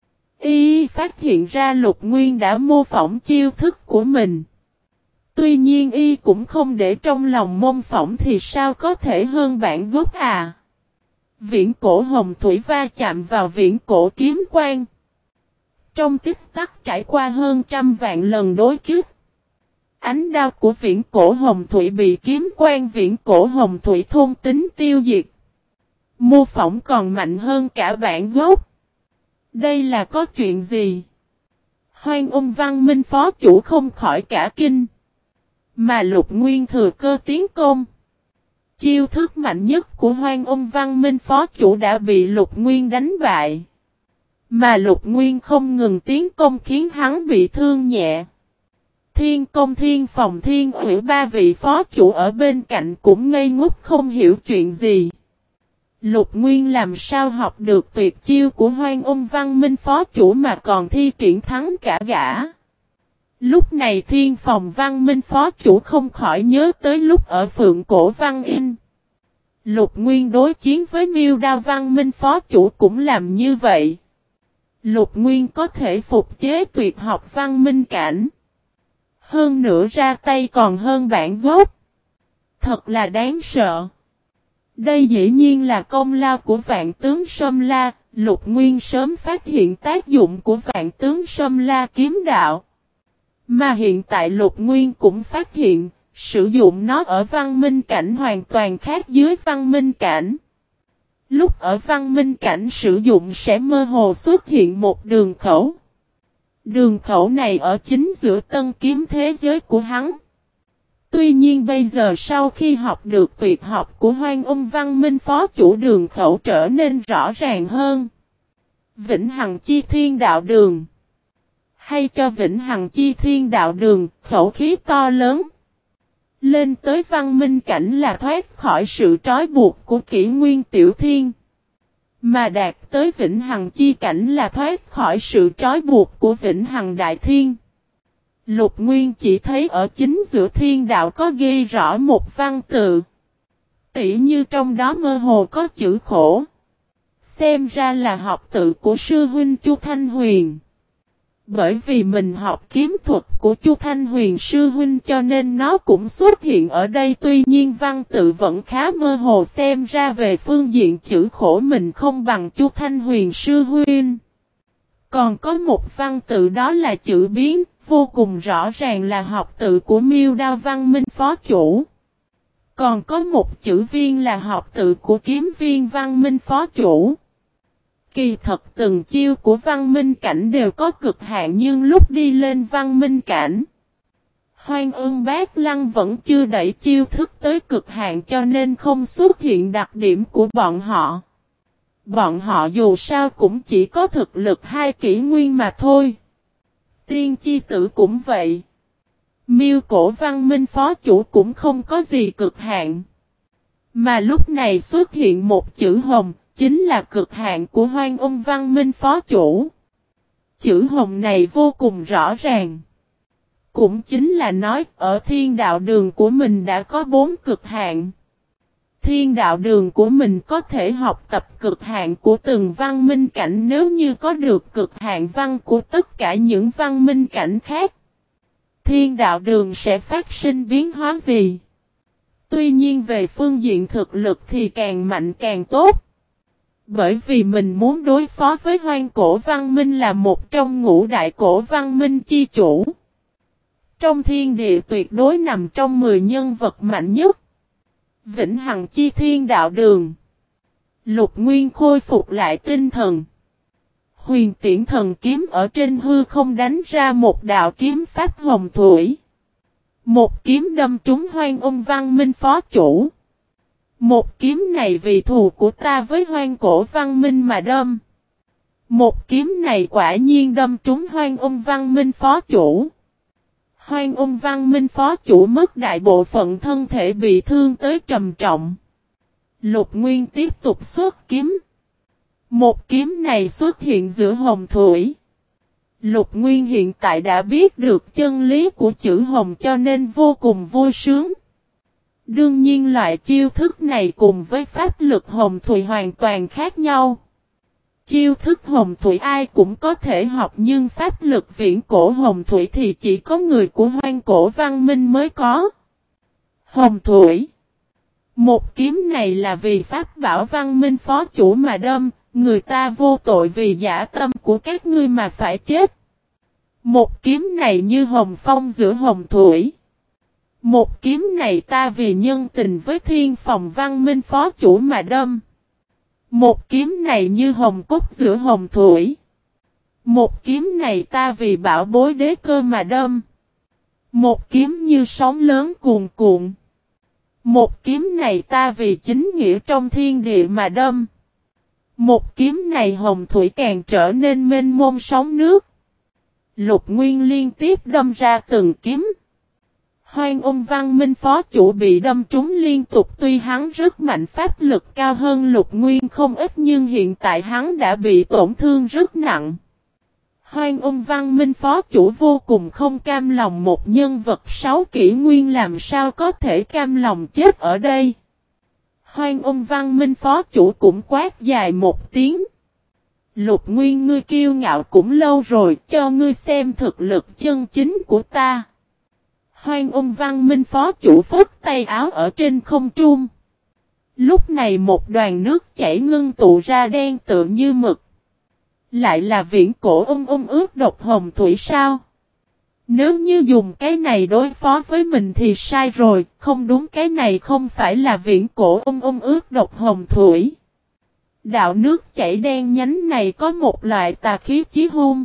Y phát hiện ra Lục Nguyên đã mô phỏng chiêu thức của mình. Tuy nhiên y cũng không để trong lòng, mô phỏng thì sao có thể hơn bản gốc à. Viễn cổ hồng thủy va chạm vào viễn cổ kiếm quang. Trong tích tắc trải qua hơn trăm vạn lần đối kích. Ánh đao của viễn cổ hồng thủy bị kiếm quang viễn cổ hồng thủy thôn tính tiêu diệt. Mô phỏng còn mạnh hơn cả bản gốc. Đây là có chuyện gì? Hoang Ung Văn Minh phó chủ không khỏi cả kinh. Mà Lục Nguyên thừa cơ tiến công. Chiêu thức mạnh nhất của Hoang Ung Văn Minh phó chủ đã bị Lục Nguyên đánh bại. Mà Lục Nguyên không ngừng tiến công khiến hắn bị thương nhẹ. Thiên Công, Thiên Phòng, Thiên Ủy, ba vị phó chủ ở bên cạnh cũng ngây ngốc không hiểu chuyện gì. Lục Nguyên làm sao học được tuyệt chiêu của Hoang Ung Văn Minh phó chủ mà còn thi triển thắng cả gã. Lúc này Thiên Phòng Văn Minh phó chủ không khỏi nhớ tới lúc ở Phượng Cổ Văn In. Lục Nguyên đối chiến với Miêu Đao Văn Minh phó chủ cũng làm như vậy. Lục Nguyên có thể phục chế tuyệt học văn minh cảnh. Hơn nữa ra tay còn hơn bản gốc. Thật là đáng sợ. Đây dĩ nhiên là công lao của Vạn Tướng Sâm La. Lục Nguyên sớm phát hiện tác dụng của Vạn Tướng Sâm La kiếm đạo. Mà hiện tại Lục Nguyên cũng phát hiện, sử dụng nó ở văn minh cảnh hoàn toàn khác dưới văn minh cảnh. Lúc ở văn minh cảnh sử dụng sẽ mơ hồ xuất hiện một đường khẩu. Đường khẩu này ở chính giữa tân kiếm thế giới của hắn. Tuy nhiên bây giờ sau khi học được tuyệt học của Hoang Ung Văn Minh phó chủ, đường khẩu trở nên rõ ràng hơn. Vĩnh Hằng Chi Thiên Đạo Đường. Hay cho Vĩnh Hằng Chi Thiên Đạo Đường, khẩu khí to lớn. Lên tới văn minh cảnh là thoát khỏi sự trói buộc của Kỷ Nguyên Tiểu Thiên. Mà đạt tới Vĩnh Hằng Chi cảnh là thoát khỏi sự trói buộc của Vĩnh Hằng Đại Thiên. Lục Nguyên chỉ thấy ở chính giữa thiên đạo có ghi rõ một văn tự. Tỉ như trong đó mơ hồ có chữ khổ. Xem ra là học tự của sư huynh Chu Thanh Huyền. Bởi vì mình học kiếm thuật của Chu Thanh Huyền sư huynh cho nên nó cũng xuất hiện ở đây. Tuy nhiên văn tự vẫn khá mơ hồ, xem ra về phương diện chữ khổ mình không bằng Chu Thanh Huyền sư huynh. Còn có một văn tự đó là chữ biến, vô cùng rõ ràng là học tự của Miêu Đao Văn Minh phó chủ. Còn có một chữ viên là học tự của Kiếm Viên Văn Minh phó chủ. Kỳ thật từng chiêu của văn minh cảnh đều có cực hạn, nhưng lúc đi lên văn minh cảnh, Hoang Ưng Bát Lăng vẫn chưa đẩy chiêu thức tới cực hạn cho nên không xuất hiện đặc điểm của bọn họ. Bọn họ dù sao cũng chỉ có thực lực 2 kỷ nguyên mà thôi. Tiên chi tử cũng vậy. Miêu Cổ Văn Minh phó chủ cũng không có gì cực hạn. Mà lúc này xuất hiện một chữ hồng, chính là cực hạn của Hoang Ưng Văn Minh phó chủ. Chữ hồng này vô cùng rõ ràng. Cũng chính là nói ở thiên đạo đường của mình đã có 4 cực hạn. Thiên đạo đường của mình có thể học tập cực hạn của từng văn minh cảnh nếu như có được cực hạn văn của tất cả những văn minh cảnh khác. Thiên đạo đường sẽ phát sinh biến hóa gì? Tuy nhiên về phương diện thực lực thì càng mạnh càng tốt. Bởi vì mình muốn đối phó với Hoang Cổ Văn Minh là một trong ngũ đại cổ văn minh chi chủ. Trong thiên địa tuyệt đối nằm trong 10 nhân vật mạnh nhất. Vĩnh Hằng Chi Thiên Đạo Đường. Lục Nguyên khôi phục lại tinh thần. Huyền Tiễn Thần Kiếm ở trên hư không đánh ra một đạo kiếm pháp hồng thủy. Một kiếm đâm trúng Hoang Ưng Văn Minh phó chủ. Một kiếm này vì thù của ta với Hoang Cổ Văn Minh mà đâm. Một kiếm này quả nhiên đâm trúng Hoang Ưng Văn Minh phó chủ. Hoang Ưng Văn Minh phó chủ mất đại bộ phận thân thể bị thương tới trầm trọng. Lục Nguyên tiếp tục xuất kiếm. Một kiếm này xuất hiện giữa hồng thủy. Lục Nguyên hiện tại đã biết được chân lý của chữ hồng cho nên vô cùng vui sướng. Đương nhiên loại chiêu thức này cùng với pháp lực hồng thủy hoàn toàn khác nhau. Chiêu thức hồng thủy ai cũng có thể học nhưng pháp lực viễn cổ hồng thủy thì chỉ có người của Hoang Cổ Văn Minh mới có. Hồng thủy. Một kiếm này là vì pháp bảo Văn Minh phó chủ mà đâm, người ta vô tội vì giả tâm của các ngươi mà phải chết. Một kiếm này như hồng phong giữa hồng thủy. Một kiếm này ta vì nhân tình với Thiên Phòng Văn Minh phó chủ mà đâm. Một kiếm này như hồng cốt giữa hồng thủy. Một kiếm này ta vì bảo bối đế cơ mà đâm. Một kiếm như sóng lớn cuồn cuộn. Một kiếm này ta vì chính nghĩa trong thiên địa mà đâm. Một kiếm này hồng thủy càng trở nên mênh mông sóng nước. Lục Nguyên liên tiếp đâm ra từng kiếm. Hoang Ưng Văn Minh phó chủ bị đâm trúng liên tục tuy hắn rất mạnh pháp lực cao hơn Lục Nguyên không ít nhưng hiện tại hắn đã bị tổn thương rất nặng. Hoang Ưng Văn Minh phó chủ vô cùng không cam lòng một nhân vật 6 kỷ nguyên làm sao có thể cam lòng chết ở đây. Hoang Ưng Văn Minh phó chủ cũng quát dài một tiếng. Lục Nguyên ngươi kiêu ngạo cũng lâu rồi cho ngươi xem thực lực chân chính của ta. Hoang Ưng Văn Minh phó chủ phất tay áo ở trên không trung. Lúc này một đoàn nước chảy ngưng tụ ra đen tựa như mực. Lại là viễn cổ ướt độc hồng thủy sao? Nếu như dùng cái này đối phó với mình thì sai rồi, không đúng cái này không phải là viễn cổ ướt độc hồng thủy. Đạo nước chảy đen nhánh này có một loại tà khí chí hung.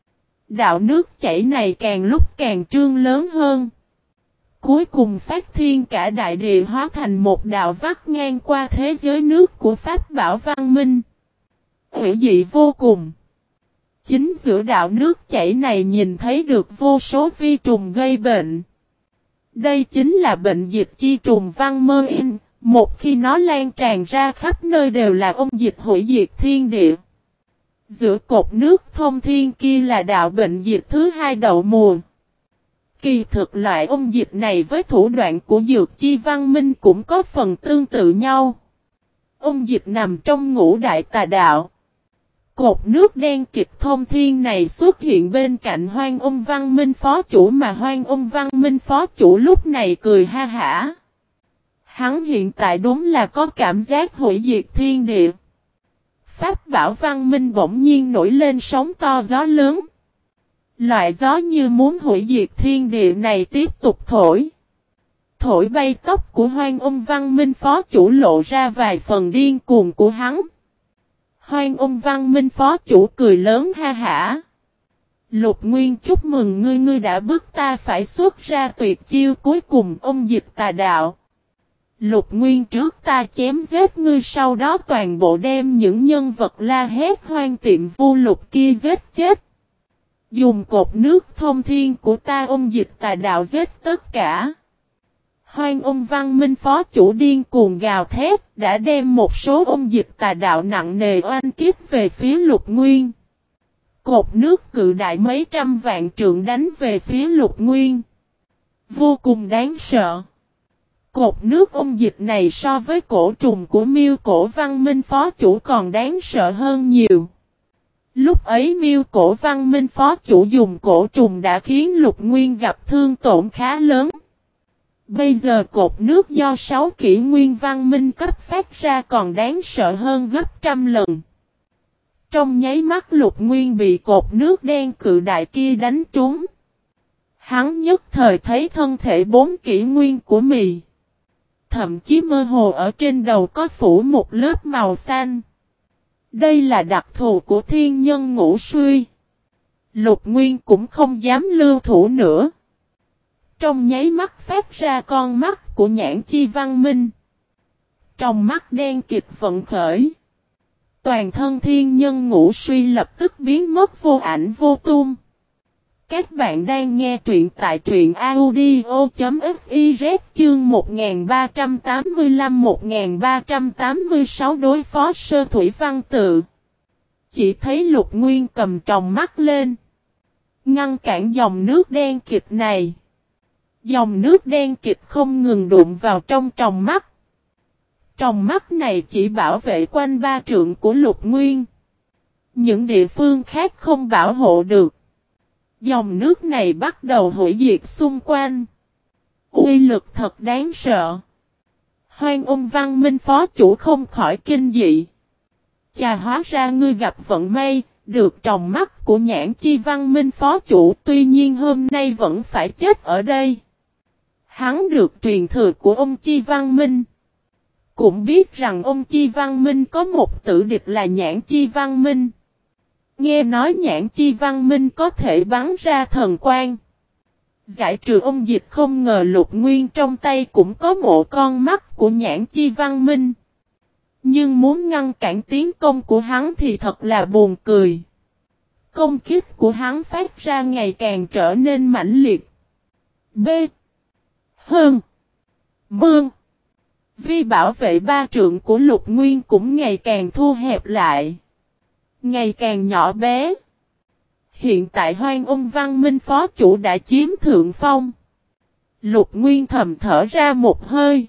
Đạo nước chảy này càng lúc càng trương lớn hơn. Cuối cùng phát thiên cả đại địa hóa thành một đạo vắt ngang qua thế giới nước của Pháp Bảo Văn Minh. Hữu dị vô cùng. Chính giữa đạo nước chảy này nhìn thấy được vô số vi trùng gây bệnh. Đây chính là bệnh dịch chi trùng Văn Mơ In. Một khi nó lan tràn ra khắp nơi đều là dịch hủy diệt thiên địa. Giữa cột nước thông thiên kia là đạo bệnh dịch thứ 2 đậu mùa. Kỳ thực loại dịch này với thủ đoạn của Dược Chi Văn Minh cũng có phần tương tự nhau. Dịch nằm trong ngũ đại tà đạo. Cột nước đen kịch thông thiên này xuất hiện bên cạnh Hoang Ưng Văn Minh phó chủ mà Hoang Ưng Văn Minh phó chủ lúc này cười ha hả. Hắn hiện tại đúng là có cảm giác hủy diệt thiên địa. Pháp Bảo Văn Minh bỗng nhiên nổi lên sóng to gió lớn. Loại gió như muốn hủy diệt thiên địa này tiếp tục thổi. Thổi bay tóc của Hoang Ưng Văn Minh phó chủ lộ ra vài phần điên cuồng của hắn. Hoang Ưng Văn Minh phó chủ cười lớn ha hả. Lục Nguyên chúc mừng ngươi, ngươi đã bức ta phải xuất ra tuyệt chiêu cuối cùng ông dịch tà đạo. Lục Nguyên trước ta chém giết ngươi, sau đó toàn bộ đem những nhân vật la hét hoang tiệm vu lục kia giết chết. Dùng cột nước thông thiên của ta ông dịch tà đạo giết tất cả. Hoang ông Văn Minh phó chủ điên cuồng gào thét, đã đem một số ông dịch tà đạo nặng nề oanh kích về phía Lục Nguyên. Cột nước cự đại mấy trăm vạn trượng đánh về phía Lục Nguyên. Vô cùng đáng sợ. Cột nước ông dịch này so với cổ trùng của Miêu Cổ Văn Minh phó chủ còn đáng sợ hơn nhiều. Lúc ấy Miêu Cổ Văn Minh phó chủ dùng cổ trùng đã khiến Lục Nguyên gặp thương tổn khá lớn. Bây giờ cột nước do 6 kỷ nguyên văn minh cấp phát ra còn đáng sợ hơn gấp trăm lần. Trong nháy mắt Lục Nguyên bị cột nước đen cự đại kia đánh trúng. Hắn nhất thời thấy thân thể 4 kỷ nguyên của mì. Thậm chí mơ hồ ở trên đầu có phủ một lớp màu xanh. Đây là đặc thù của thiên nhân ngũ suy. Lục Nguyên cũng không dám lưu thủ nữa. Trong nháy mắt phát ra con mắt của nhãn chi văn minh. Trong mắt đen kịch vận khởi. Toàn thân thiên nhân ngũ suy lập tức biến mất vô ảnh vô tung. Các bạn đang nghe truyện tại truyện audio.fiz chương 1385-1386 đối phó sơ thủy văn tự. Chỉ thấy Lục Nguyên cầm tròng mắt lên. Ngăn cản dòng nước đen kịch này. Dòng nước đen kịch không ngừng đụng vào trong tròng mắt. Tròng mắt này chỉ bảo vệ quanh 3 trượng của Lục Nguyên. Những địa phương khác không bảo hộ được. Dòng nước này bắt đầu hủy diệt xung quanh. Uy lực thật đáng sợ. Hoang ông Văn Minh phó chủ không khỏi kinh dị. Chà, hóa ra ngươi gặp vận may, được tròng mắt của nhãn chi Văn Minh phó chủ, tuy nhiên hôm nay vẫn phải chết ở đây. Hắn được truyền thừa của ông Chi Văn Minh. Cũng biết rằng ông Chi Văn Minh có một tử địch là Nhãn Chi Văn Minh. Nghe nói Nhãn Chi Văn Minh có thể bắn ra thần quang. Giải trừ ông dịch, không ngờ Lục Nguyên trong tay cũng có một con mắt của Nhãn Chi Văn Minh. Nhưng muốn ngăn cản tiến công của hắn thì thật là buồn cười. Công kích của hắn phát ra ngày càng trở nên mãnh liệt. B. Hơn. Mương. Vi bảo vệ 3 trượng của Lục Nguyên cũng ngày càng thu hẹp lại. Ngày càng nhỏ bé. Hiện tại Hoang ông Văn Minh phó chủ đã chiếm thượng phong. Lục Nguyên thầm thở ra một hơi.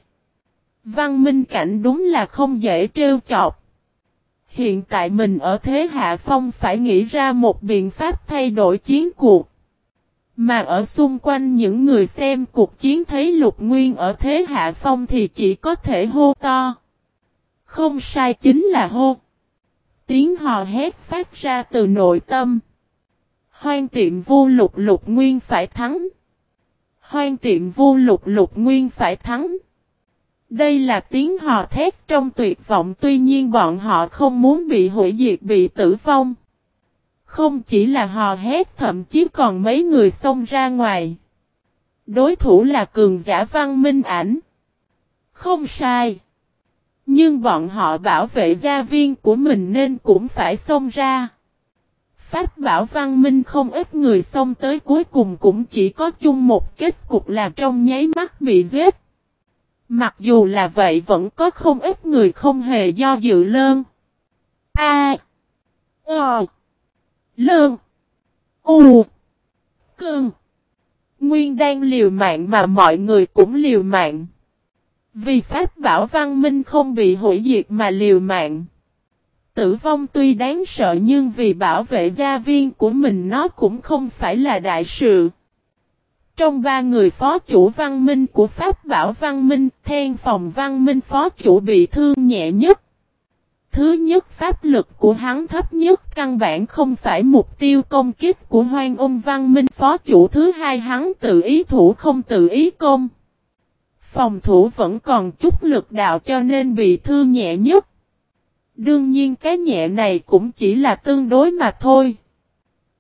Văn Minh cảnh đúng là không dễ trêu chọc. Hiện tại mình ở thế hạ phong, phải nghĩ ra một biện pháp thay đổi chiến cuộc. Mà ở xung quanh những người xem cuộc chiến thấy Lục Nguyên ở thế hạ phong thì chỉ có thể hô to. Không sai, chính là hô. Tiếng hò hét phát ra từ nội tâm. Hoang tiệm vu lục, Lục Nguyên phải thắng. Hoang tiệm vu lục, Lục Nguyên phải thắng. Đây là tiếng hò thét trong tuyệt vọng, tuy nhiên bọn họ không muốn bị hủy diệt, bị tử vong. Không chỉ là hò hét, thậm chí còn mấy người xông ra ngoài. Đối thủ là cường giả Văn Minh Ảnh. Không sai. Nhưng bọn họ bảo vệ gia viên của mình nên cũng phải xông ra. Pháp bảo Văn Minh không ít người xông tới, cuối cùng cũng chỉ có chung một kết cục là trong nháy mắt bị giết. Mặc dù là vậy vẫn có không ít người không hề do dự lơn. A. Lơn. U. Cơn. Nguyên đang liều mạng mà mọi người cũng liều mạng. Vì pháp bảo Văn Minh không bị hủy diệt mà liều mạng. Tử vong tuy đáng sợ nhưng vì bảo vệ gia viên của mình nó cũng không phải là đại sự. Trong 3 người phó chủ Văn Minh của pháp bảo Văn Minh, Then Phòng Văn Minh phó chủ bị thương nhẹ nhất. Thứ nhất, pháp lực của hắn thấp nhất, căn bản không phải mục tiêu công kích của Hoang ông Văn Minh phó chủ. Thứ hai, hắn tự ý thủ không tự ý công. Phòng thủ vẫn còn chút lực đạo cho nên bị thương nhẹ nhất. Đương nhiên cái nhẹ này cũng chỉ là tương đối mà thôi.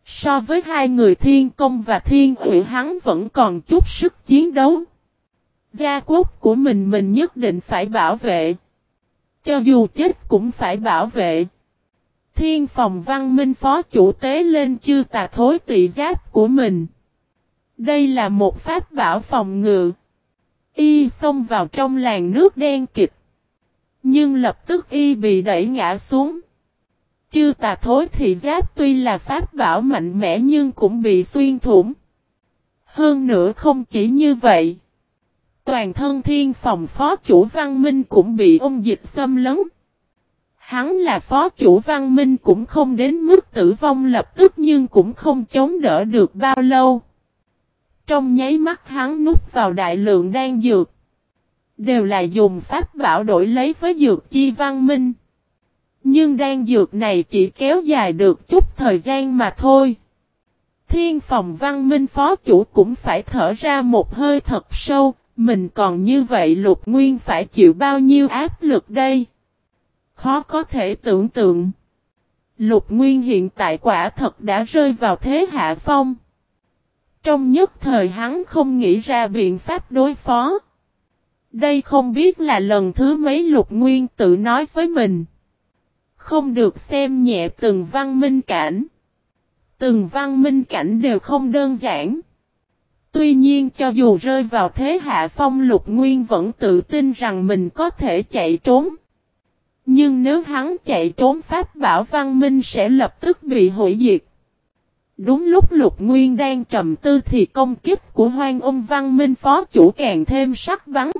So với hai người Thiên Công và Thiên Uy hắn vẫn còn chút sức chiến đấu. Gia quốc của mình nhất định phải bảo vệ. Cho dù chết cũng phải bảo vệ. Thiên Phòng Văn Minh phó chủ tế lên chư tà thối tị giáp của mình. Đây là một pháp bảo phòng ngự. Y xông vào trong làn nước đen kịt. Nhưng lập tức y bị đẩy ngã xuống. Chư tà thối thị giáp tuy là pháp bảo mạnh mẽ nhưng cũng bị xuyên thủng. Hơn nữa không chỉ như vậy. Toàn thân Thiên Phòng phó chủ Văn Minh cũng bị ôn dịch xâm lấn. Hắn là phó chủ Văn Minh cũng không đến mức tử vong lập tức nhưng cũng không chống đỡ được bao lâu. Trong nháy mắt hắn núp vào đại lượng đan dược. Đều là dùng pháp bảo đổi lấy với dược chi Văn Minh. Nhưng đan dược này chỉ kéo dài được chút thời gian mà thôi. Thiên Phòng Văn Minh phó chủ cũng phải thở ra một hơi thật sâu. Mình còn như vậy Lục Nguyên phải chịu bao nhiêu áp lực đây? Khó có thể tưởng tượng. Lục Nguyên hiện tại quả thật đã rơi vào thế hạ phong. Trong nhất thời hắn không nghĩ ra biện pháp đối phó. Đây không biết là lần thứ mấy Lục Nguyên tự nói với mình. Không được xem nhẹ từng văn minh cảnh. Từng văn minh cảnh đều không đơn giản. Tuy nhiên cho dù rơi vào thế hạ phong Lục Nguyên vẫn tự tin rằng mình có thể chạy trốn. Nhưng nếu hắn chạy trốn pháp bảo văn minh sẽ lập tức bị hủy diệt. Đúng lúc Lục Nguyên đang trầm tư thì công kích của Hoang Ôn Văn Minh phó chủ càng thêm sắc bén.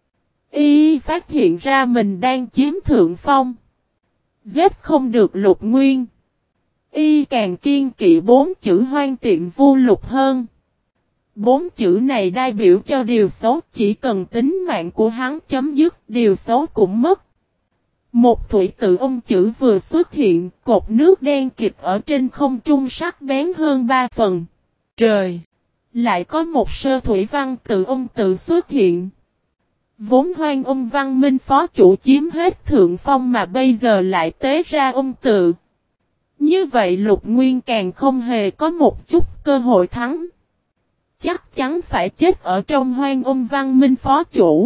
Y phát hiện ra mình đang chiếm thượng phong. Giết không được Lục Nguyên. Y càng kiên kỵ 4 chữ hoang tiện vu lục hơn. 4 chữ này đại biểu cho điều xấu, chỉ cần tính mạng của hắn chấm dứt, điều xấu cũng mất. Một thủy tự ông chữ vừa xuất hiện, cột nước đen kịt ở trên không trung sắc bén hơn 3 phần. Trời! Lại có một sơ thủy văn tự ông tự xuất hiện. Vốn Hoang Ôn Văn Minh phó chủ chiếm hết thượng phong mà bây giờ lại tế ra ông tự. Như vậy Lục Nguyên càng không hề có một chút cơ hội thắng. Chắc chắn phải chết ở trong Hoang Ôn Văn Minh phó chủ.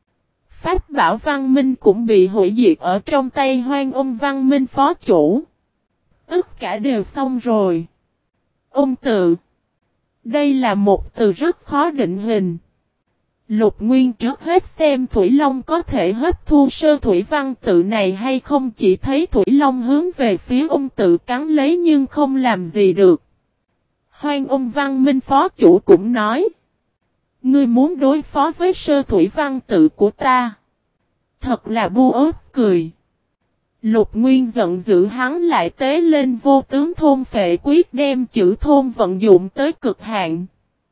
Pháp bảo Văn Minh cũng bị hủy diệt ở trong tay Hoang Ôn Văn Minh phó chủ. Tất cả đều xong rồi. Ông tự. Đây là một từ rất khó định hình. Lục Nguyên trước hết xem Thủy Long có thể hấp thu sơ thủy văn tự này hay không, chỉ thấy Thủy Long hướng về phía ông tự cắn lấy nhưng không làm gì được. Hoang Ôn Văn Minh phó chủ cũng nói. Ngươi muốn đối phó với sơ thủy văn tự của ta. Thật là bu ớt cười. Lục Nguyên giận dữ hắn lại tế lên vô tướng thôn phệ quyết đem chữ thôn vận dụng tới cực hạn.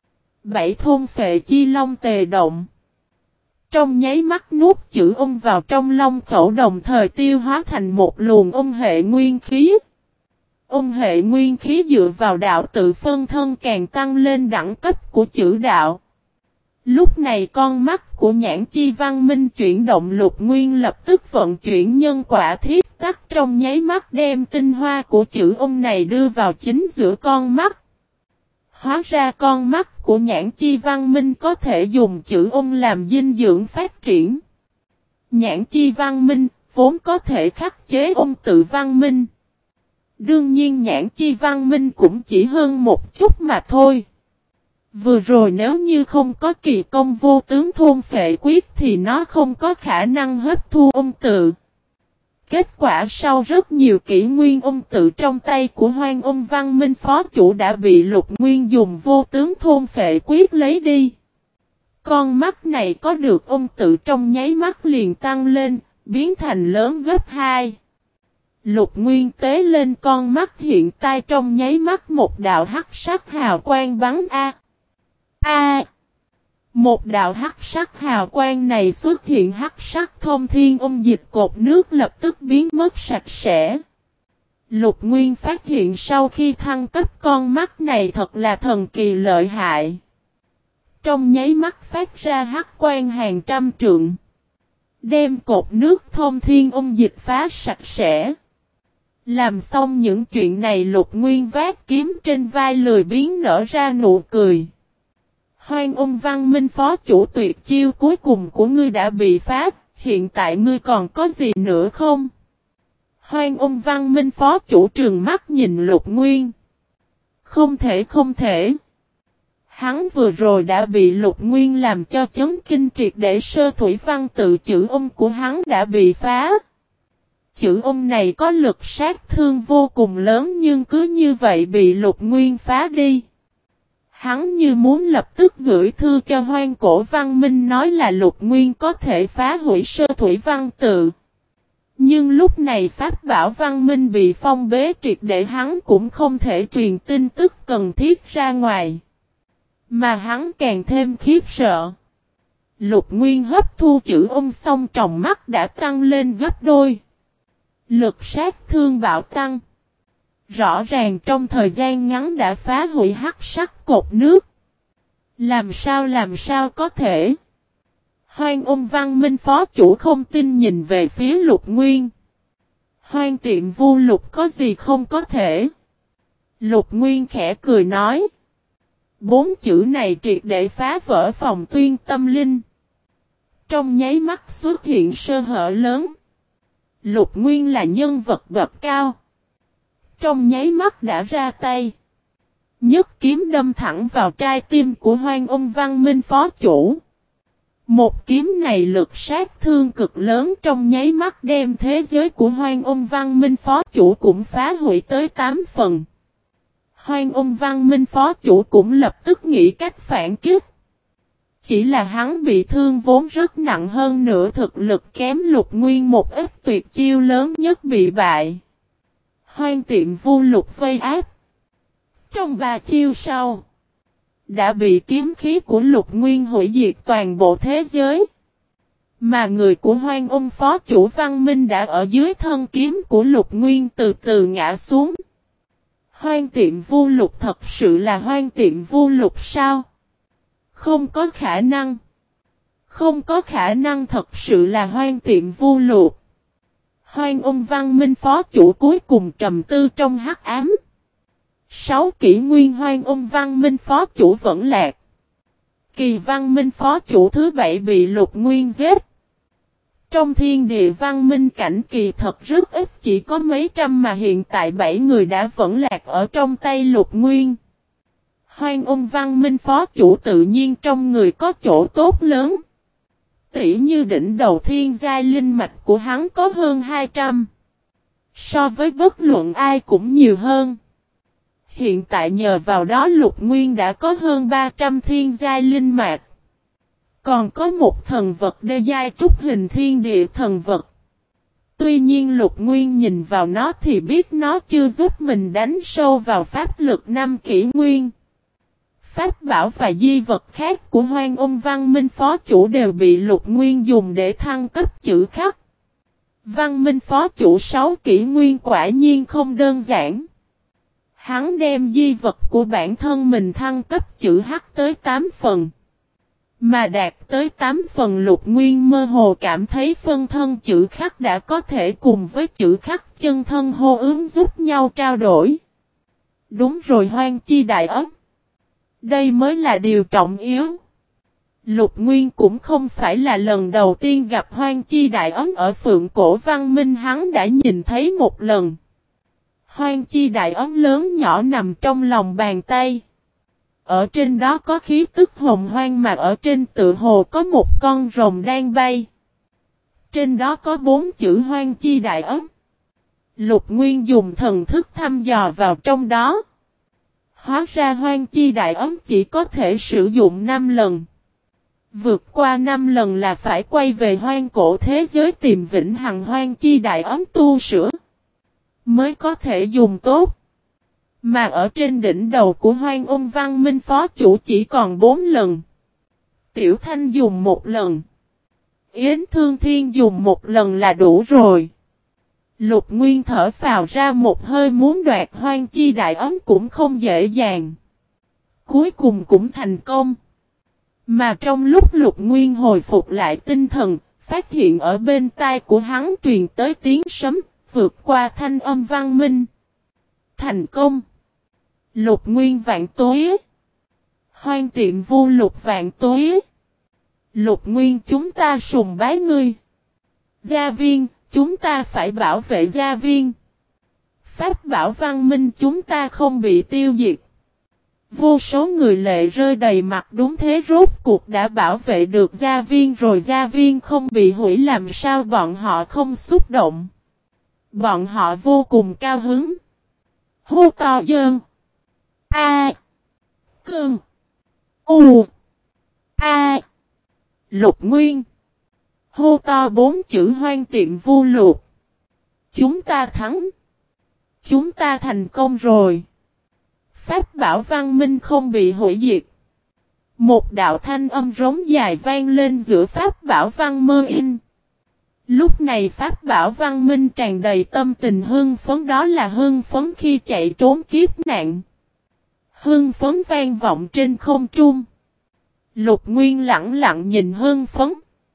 7 thôn phệ chi long tề động. Trong nháy mắt nuốt chữ ông vào trong long khẩu đồng thời tiêu hóa thành một luồng ông hệ nguyên khí. Ông hệ nguyên khí dựa vào đạo tự phân thân càng tăng lên đẳng cấp của chữ đạo. Lúc này con mắt của Nhãn Chi Văn Minh chuyển động, Lục Nguyên lập tức vận chuyển nhân quả thiết tắc trong nháy mắt đem tinh hoa của chữ ông này đưa vào chính giữa con mắt. Hóa ra con mắt của Nhãn Chi Văn Minh có thể dùng chữ ông làm dinh dưỡng phát triển. Nhãn Chi Văn Minh vốn có thể khắc chế ông tự Văn Minh. Đương nhiên Nhãn Chi Văn Minh cũng chỉ hơn một chút mà thôi. Vừa rồi nếu như không có kỳ công vô tướng thôn phệ quyết thì nó không có khả năng hấp thu ông tự. Kết quả sau rất nhiều kỷ nguyên ông tự trong tay của Hoang Ôn Văn Minh phó chủ đã bị Lục Nguyên dùng vô tướng thôn phệ quyết lấy đi. Con mắt này có được ông tự trong nháy mắt liền tăng lên, biến thành lớn gấp 2. Lục Nguyên tế lên con mắt hiện tại trong nháy mắt một đạo hắc sắc hào quang bắn một đạo hắc sắc hào quang này xuất hiện, hắc sắc thông thiên ôn dịch cột nước lập tức biến mất sạch sẽ. Lục Nguyên phát hiện sau khi thăng cấp con mắt này thật là thần kỳ lợi hại. Trong nháy mắt phát ra hắc quang hàng trăm trượng. Đem cột nước thông thiên ôn dịch phá sạch sẽ. Làm xong những chuyện này Lục Nguyên vác kiếm trên vai lười biếng nở ra nụ cười. Hoang Ung Văn Minh phó chủ tuyệt chiêu cuối cùng của ngươi đã bị phá, hiện tại ngươi còn có gì nữa không? Hoang Ung Văn Minh phó chủ trừng mắt nhìn Lục Nguyên. Không thể. Hắn vừa rồi đã bị Lục Nguyên làm cho chấn kinh triệt để sơ thủy văn tự chữ ông của hắn đã bị phá. Chữ ông này có lực sát thương vô cùng lớn nhưng cứ như vậy bị Lục Nguyên phá đi. Hắn như muốn lập tức gửi thư cho Hoang Cổ Văn Minh nói là Lục Nguyên có thể phá hủy sơ thủy văn tự. Nhưng lúc này Pháp Bảo Văn Minh bị phong bế triệt để hắn cũng không thể truyền tin tức cần thiết ra ngoài. Mà hắn càng thêm khiếp sợ. Lục Nguyên hấp thu chữ ông xong tròng mắt đã tăng lên gấp đôi. Lực sát thương bạo tăng. Rõ ràng trong thời gian ngắn đã phá hủy hắc sắc cột nước. Làm sao có thể? Hoang Ung Văn Minh phó chủ không tin nhìn về phía Lục Nguyên. Hoang Tiện Vu Lục có gì không có thể? Lục Nguyên khẽ cười nói. 4 chữ này triệt để phá vỡ phòng tuyên tâm linh. Trong nháy mắt xuất hiện sơ hở lớn. Lục Nguyên là nhân vật bậc cao. Trong nháy mắt đã ra tay. Nhất kiếm đâm thẳng vào trái tim của Hoang Ung Văn Minh phó chủ. Một kiếm này lực sát thương cực lớn trong nháy mắt đem thế giới của Hoang Ung Văn Minh phó chủ cũng phá hủy tới 8 phần. Hoang Ung Văn Minh phó chủ cũng lập tức nghĩ cách phản kích. Chỉ là hắn bị thương vốn rất nặng hơn nữa thực lực kém Lục Nguyên một ít tuyệt chiêu lớn nhất bị bại. Hoang Tiện Vu Lục vây áp. Trong 3 chiêu sau, đã bị kiếm khí của Lục Nguyên hủy diệt toàn bộ thế giới. Mà người của Hoang Ung phó chủ Văn Minh đã ở dưới thân kiếm của Lục Nguyên từ từ ngã xuống. Hoang Tiện Vu Lục thật sự là Hoang Tiện Vu Lục sao? Không có khả năng. Không có khả năng thật sự là Hoang Tiện Vu Lục. Hoang Ung Văn Minh phó chủ cuối cùng trầm tư trong hắc ám. 6 kỷ nguyên Hoang Ung Văn Minh phó chủ vẫn lạc. Kỳ Văn Minh phó chủ thứ 7 bị Lục Nguyên giết. Trong thiên địa văn minh cảnh kỳ thật rất ít, chỉ có mấy trăm mà hiện tại 7 người đã vẫn lạc ở trong tay Lục Nguyên. Hoang Ung Văn Minh phó chủ tự nhiên trong người có chỗ tốt lớn. Tỉ như đỉnh đầu thiên giai linh mạch của hắn có hơn 200. So với bất luận ai cũng nhiều hơn. Hiện tại nhờ vào đó Lục Nguyên đã có hơn 300 thiên giai linh mạch. Còn có một thần vật đê giai trúc hình thiên địa thần vật. Tuy nhiên Lục Nguyên nhìn vào nó thì biết nó chưa giúp mình đánh sâu vào pháp lực 5 kỷ nguyên. Pháp bảo và di vật khác của Hoang Ung Văn Minh phó chủ đều bị Lục Nguyên dùng để thăng cấp chữ khắc. Văn Minh phó chủ 6 kỷ nguyên quả nhiên không đơn giản. Hắn đem di vật của bản thân mình thăng cấp chữ hắc tới 8 phần. Mà đạt tới 8 phần Lục Nguyên mơ hồ cảm thấy phân thân chữ khắc đã có thể cùng với chữ khắc chân thân hô ứng giúp nhau trao đổi. Đúng rồi, Hoang Chi Đại Ấn. Đây mới là điều trọng yếu. Lục Nguyên cũng không phải là lần đầu tiên gặp Hoang Chi Đại Ấn, ở Phượng Cổ Văn Minh hắn đã nhìn thấy một lần. Hoang Chi Đại Ấn lớn nhỏ nằm trong lòng bàn tay. Ở trên đó có khí tức hồng hoang, mà ở trên tự hồ có một con rồng đang bay. Trên đó có 4 chữ Hoang Chi Đại Ấn. Lục Nguyên dùng thần thức thăm dò vào trong đó. Hóa ra Hoang Chi Đại Ấn chỉ có thể sử dụng 5 lần. Vượt qua 5 lần là phải quay về hoang cổ thế giới tìm vĩnh hằng Hoang Chi Đại Ấn tu sửa. Mới có thể dùng tốt. Mà ở trên đỉnh đầu của Hoang Ung Văn Minh phó chủ chỉ còn 4 lần. Tiểu Thanh dùng 1 lần. Yến Thương Thiên dùng 1 lần là đủ rồi. Lục Nguyên thở phào ra một hơi, muốn đoạt Hoang Chi Đại Ấn cũng không dễ dàng. Cuối cùng cũng thành công. Mà trong lúc Lục Nguyên hồi phục lại tinh thần, phát hiện ở bên tai của hắn truyền tới tiếng sấm, vượt qua thanh âm văn minh. Thành công. Lục Nguyên vạn tuế. Hoan tiện vu lục vạn tuế. Lục Nguyên chúng ta sùng bái ngươi. Gia viên, chúng ta phải bảo vệ gia viên. Pháp bảo văn minh chúng ta không bị tiêu diệt. Vô số người lệ rơi đầy mặt, đúng thế, rốt cuộc đã bảo vệ được gia viên rồi, gia viên không bị hủy, làm sao bọn họ không xúc động. Bọn họ vô cùng cao hứng. Hô to dơn. A. Cơn. U. A. Lục Nguyên. Hô to 4 chữ hoan tiện vu lục. Chúng ta thắng. Chúng ta thành công rồi. Pháp bảo văn minh không bị hủy diệt. Một đạo thanh âm rống dài vang lên giữa pháp bảo văn mơ in. Lúc này pháp bảo văn minh tràn đầy tâm tình hưng phấn, đó là hưng phấn khi chạy trốn kiếp nạn. Hưng phấn vang vọng trên không trung. Lục Nguyên lặng lặng nhìn hưng phấn.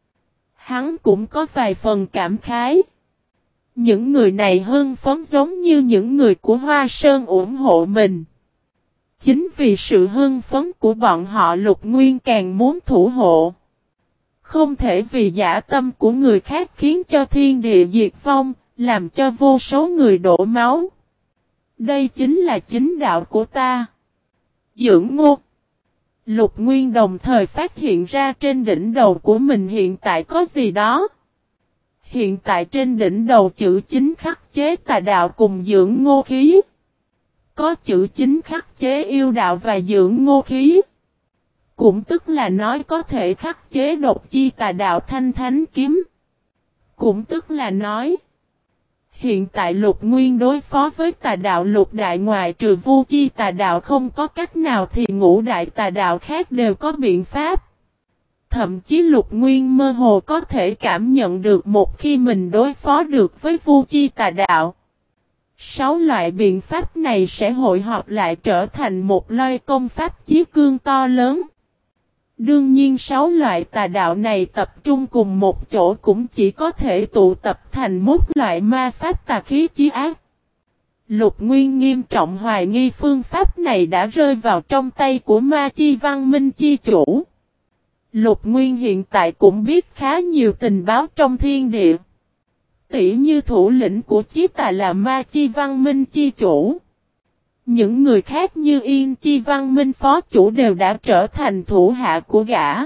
Hắn cũng có vài phần cảm khái. Những người này hưng phấn giống như những người của Hoa Sơn ủng hộ mình. Chính vì sự hưng phấn của bọn họ, Lục Nguyên càng muốn thủ hộ. Không thể vì dã tâm của người khác khiến cho thiên địa diệt vong, làm cho vô số người đổ máu. Đây chính là chính đạo của ta. Dưỡng ngô. Lục Nguyên đồng thời phát hiện ra trên đỉnh đầu của mình hiện tại có gì đó. Hiện tại trên đỉnh đầu chữ chính khắc chế tà đạo cùng dưỡng ngô khí. Có chữ chính khắc chế yêu đạo và dưỡng ngô khí. Cũng tức là nói có thể khắc chế độc chi tà đạo thanh thánh kiếm. Cũng tức là nói hiện tại Lục Nguyên đối phó với tà đạo lục đại ngoại trừ vu chi tà đạo không có cách nào thì ngũ đại tà đạo khác đều có biện pháp. Thậm chí Lục Nguyên mơ hồ có thể cảm nhận được một khi mình đối phó được với vu chi tà đạo, 6 loại biện pháp này sẽ hội họp lại trở thành một lôi công pháp chí cương to lớn. Đương nhiên 6 loại tà đạo này tập trung cùng một chỗ cũng chỉ có thể tụ tập thành một loại ma pháp tà khí chí ác. Lục Nguyên nghiêm trọng hoài nghi phương pháp này đã rơi vào trong tay của ma chi văn minh chi chủ. Lục Nguyên hiện tại cũng biết khá nhiều tình báo trong thiên địa. Tỉ như thủ lĩnh của chí tà là ma chi văn minh chi chủ. Những người khác như Yên Chi Văn Minh phó chủ đều đã trở thành thủ hạ của gã.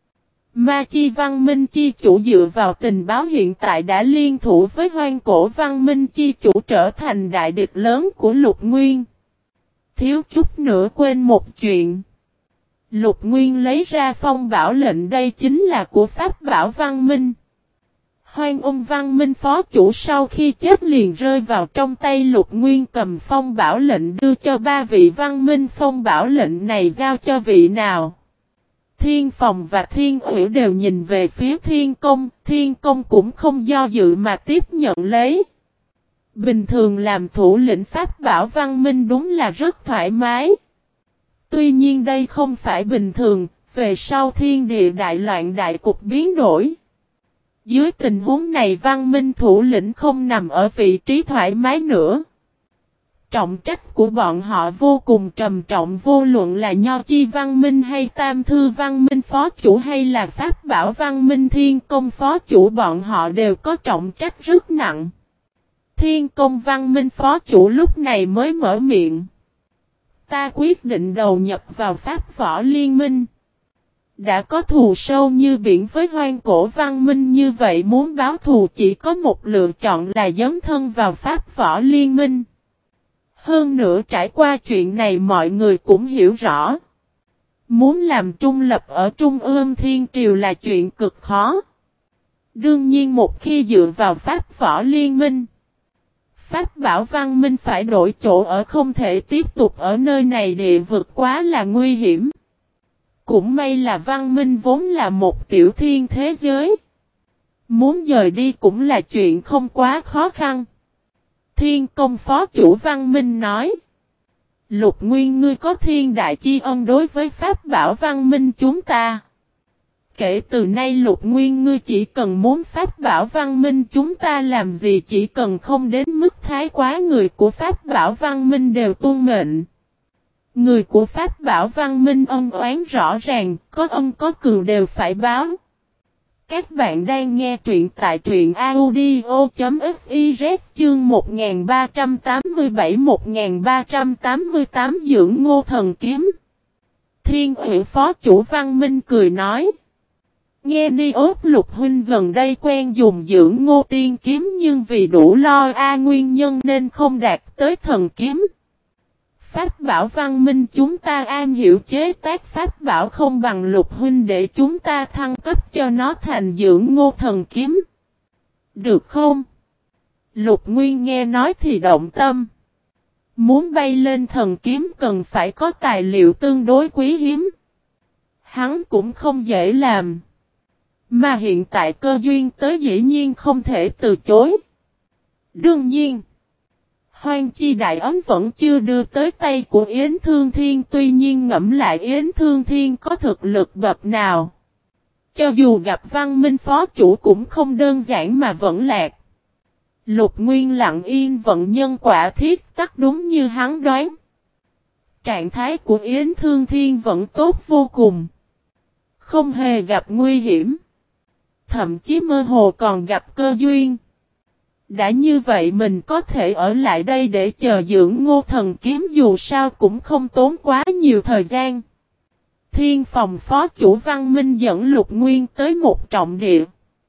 Ma Chi Văn Minh chi chủ dựa vào tình báo hiện tại đã liên thủ với Hoang Cổ Văn Minh chi chủ trở thành đại địch lớn của Lục Nguyên. Thiếu chút nữa quên một chuyện. Lục Nguyên lấy ra phong bảo lệnh, đây chính là của Pháp Bảo Văn Minh. Hoang Ung Văn Minh phó chủ sau khi chết liền rơi vào trong tay Lục Nguyên, cầm phong bảo lệnh đưa cho 3 vị văn minh. Phong bảo lệnh này giao cho vị nào? Thiên Phòng và Thiên Ủy đều nhìn về phía Thiên Công cũng không do dự mà tiếp nhận lấy. Bình thường làm thủ lĩnh Pháp Bảo Văn Minh đúng là rất thoải mái. Tuy nhiên đây không phải bình thường, về sau thiên địa đại loạn đại cục biến đổi. Dưới tình huống này văn minh thủ lĩnh không nằm ở vị trí thoải mái nữa. Trọng trách của bọn họ vô cùng trầm trọng, vô luận là Nho Chi Văn Minh hay Tam Thư Văn Minh phó chủ hay là Pháp Bảo Văn Minh Thiên Công phó chủ, bọn họ đều có trọng trách rất nặng. Thiên Công Văn Minh phó chủ lúc này mới mở miệng. Ta quyết định đầu nhập vào Pháp Võ Liên Minh. Đã có thù sâu như biển với Hoang Cổ Văn Minh, như vậy muốn báo thù chỉ có một lựa chọn là dấn thân vào Pháp Võ Liên Minh. Hơn nữa trải qua chuyện này mọi người cũng hiểu rõ. Muốn làm trung lập ở Trung ương Thiên Triều là chuyện cực khó. Đương nhiên một khi dựa vào Pháp Võ Liên Minh, Pháp Bảo Văn Minh phải đổi chỗ ở, không thể tiếp tục ở nơi này, địa vực quá là nguy hiểm. Cũng may là Văn Minh vốn là một tiểu thiên thế giới. Muốn dời đi cũng là chuyện không quá khó khăn. Thiên Công phó chủ Văn Minh nói. Lục Nguyên, ngươi có thiên đại chi ân đối với Pháp Bảo Văn Minh chúng ta. kể từ nay Lục Nguyên ngươi chỉ cần muốn pháp bảo văn minh chúng ta làm gì chỉ cần không đến mức thái quá người của pháp bảo văn minh đều tuân mệnh. Người của pháp bảo văn minh ân oán rõ ràng, có ân có cừu đều phải báo. Các bạn đang nghe truyện tại truyện audio.fiz chương 1387-1388 dưỡng ngô thần kiếm. Thiên Ủy phó chủ văn minh cười nói. Nghe ni ốt Lục huynh gần đây quen dùng dưỡng ngô tiên kiếm nhưng vì đủ lo nguyên nhân nên không đạt tới thần kiếm. Pháp bảo văn minh chúng ta am hiểu chế tác pháp bảo không bằng Lục huynh để chúng ta thăng cấp cho nó thành dưỡng ngô thần kiếm. Được không? Lục Nguyên nghe nói thì động tâm. Muốn bay lên thần kiếm cần phải có tài liệu tương đối quý hiếm. Hắn cũng không dễ làm. Mà hiện tại cơ duyên tới dĩ nhiên không thể từ chối. Đương nhiên, Hoang Chi Đại Ấm vẫn chưa đưa tới tay của Yến Thương Thiên, tuy nhiên ngẫm lại Yến Thương Thiên có thực lực bậc nào. Cho dù gặp văn minh phó chủ cũng không đơn giản mà vẫn lạc. Lục Nguyên lặng yên vận nhân quả thiết tắc đúng như hắn đoán. Trạng thái của Yến Thương Thiên vẫn tốt vô cùng. Không hề gặp nguy hiểm. Thậm chí mơ hồ còn gặp cơ duyên. Đã như vậy mình có thể ở lại đây để chờ dưỡng ngô thần kiếm dù sao cũng không tốn quá nhiều thời gian. Thiên phòng phó chủ văn minh dẫn Lục Nguyên tới một trọng địa.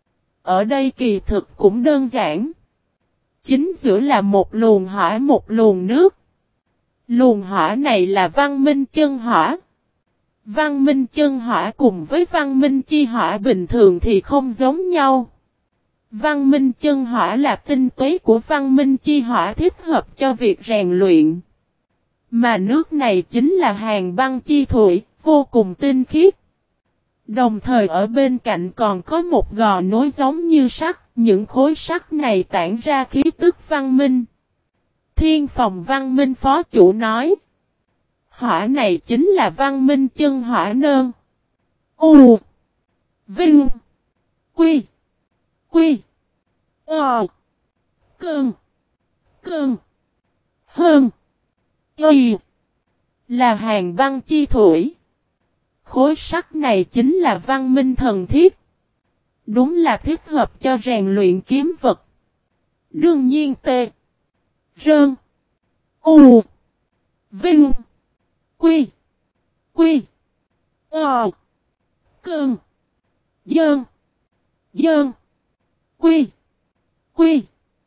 Ở đây kỳ thực cũng đơn giản. Chính giữa là một luồng hỏa một luồng nước. Luồng hỏa này là văn minh chân hỏa. Văn minh chân hỏa cùng với văn minh chi hỏa bình thường thì không giống nhau. Văn minh chân hỏa là tinh túy của văn minh chi hỏa thích hợp cho việc rèn luyện. Mà nước này chính là hàn băng chi thủy, vô cùng tinh khiết. Đồng thời ở bên cạnh còn có một gò nối giống như sắt, những khối sắt này tản ra khí tức văn minh. Thiên phòng văn minh phó chủ nói. Hỏa này chính là văn minh chân hỏa nơn. U. Vinh. Quy. Quy. Cơn. Cơn. Hơn. Y. Là hàn băng chi thủy. Khối sắt này chính là văn minh thần thiết. Đúng là thích hợp cho rèn luyện kiếm vật. Đương nhiên tê. Rơn. U. Vinh. Quy. Quy. Cơn. Dơn. Dơn. Quy. Quy.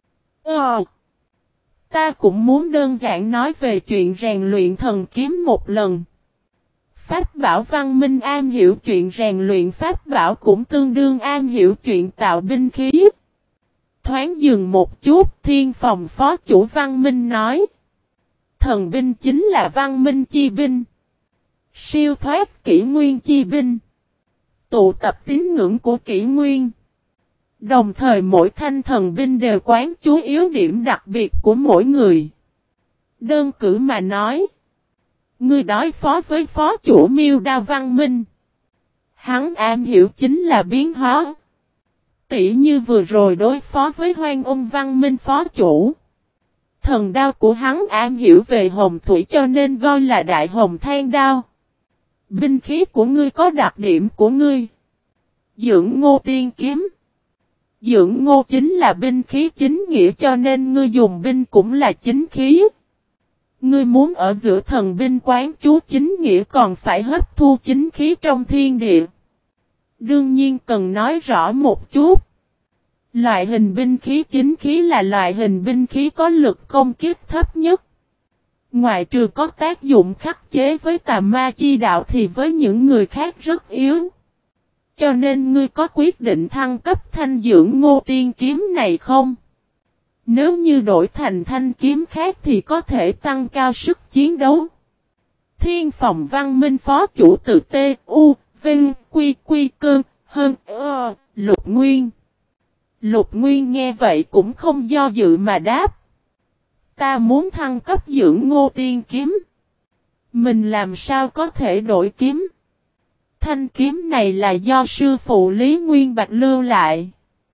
Ta cũng muốn đơn giản nói về chuyện rèn luyện thần kiếm một lần. Pháp bảo văn minh am hiểu chuyện rèn luyện pháp bảo cũng tương đương am hiểu chuyện tạo binh khí. Thoáng dừng một chút, thiên phòng phó chủ văn minh nói. Thần binh chính là văn minh chi binh. Siêu thoát kỷ nguyên chi binh. Tụ tập tín ngưỡng của kỷ nguyên. Đồng thời mỗi thanh thần binh đều quán chú yếu điểm đặc biệt của mỗi người. Đơn cử mà nói. Người đối phó với phó chủ Miêu Đao Văn Minh. Hắn am hiểu chính là biến hóa. Tỉ như vừa rồi đối phó với Hoang Ung Văn Minh phó chủ. Thần đao của hắn am hiểu về hồng thủy cho nên gọi là đại hồng than đao. Binh khí của ngươi có đặc điểm của ngươi. Dưỡng ngô tiên kiếm. Dưỡng ngô chính là binh khí chính nghĩa cho nên ngươi dùng binh cũng là chính khí. Ngươi muốn ở giữa thần binh quán chú chính nghĩa còn phải hấp thu chính khí trong thiên địa. Đương nhiên cần nói rõ một chút. Loại hình binh khí chính khí là loại hình binh khí có lực công kích thấp nhất. Ngoại trừ có tác dụng khắc chế với tà ma chi đạo thì với những người khác rất yếu. Cho nên ngươi có quyết định thăng cấp thanh dưỡng ngô tiên kiếm này không? Nếu như đổi thành thanh kiếm khác thì có thể tăng cao sức chiến đấu. Thiên phòng văn minh phó chủ từ T, U, Vinh, Quy, Quy, Cơn, Hơn, Lục Nguyên. Lục Nguyên nghe vậy cũng không do dự mà đáp. Ta muốn thăng cấp dưỡng ngô tiên kiếm. Mình làm sao có thể đổi kiếm? Thanh kiếm này là do sư phụ Lý Nguyên Bạch lưu lại.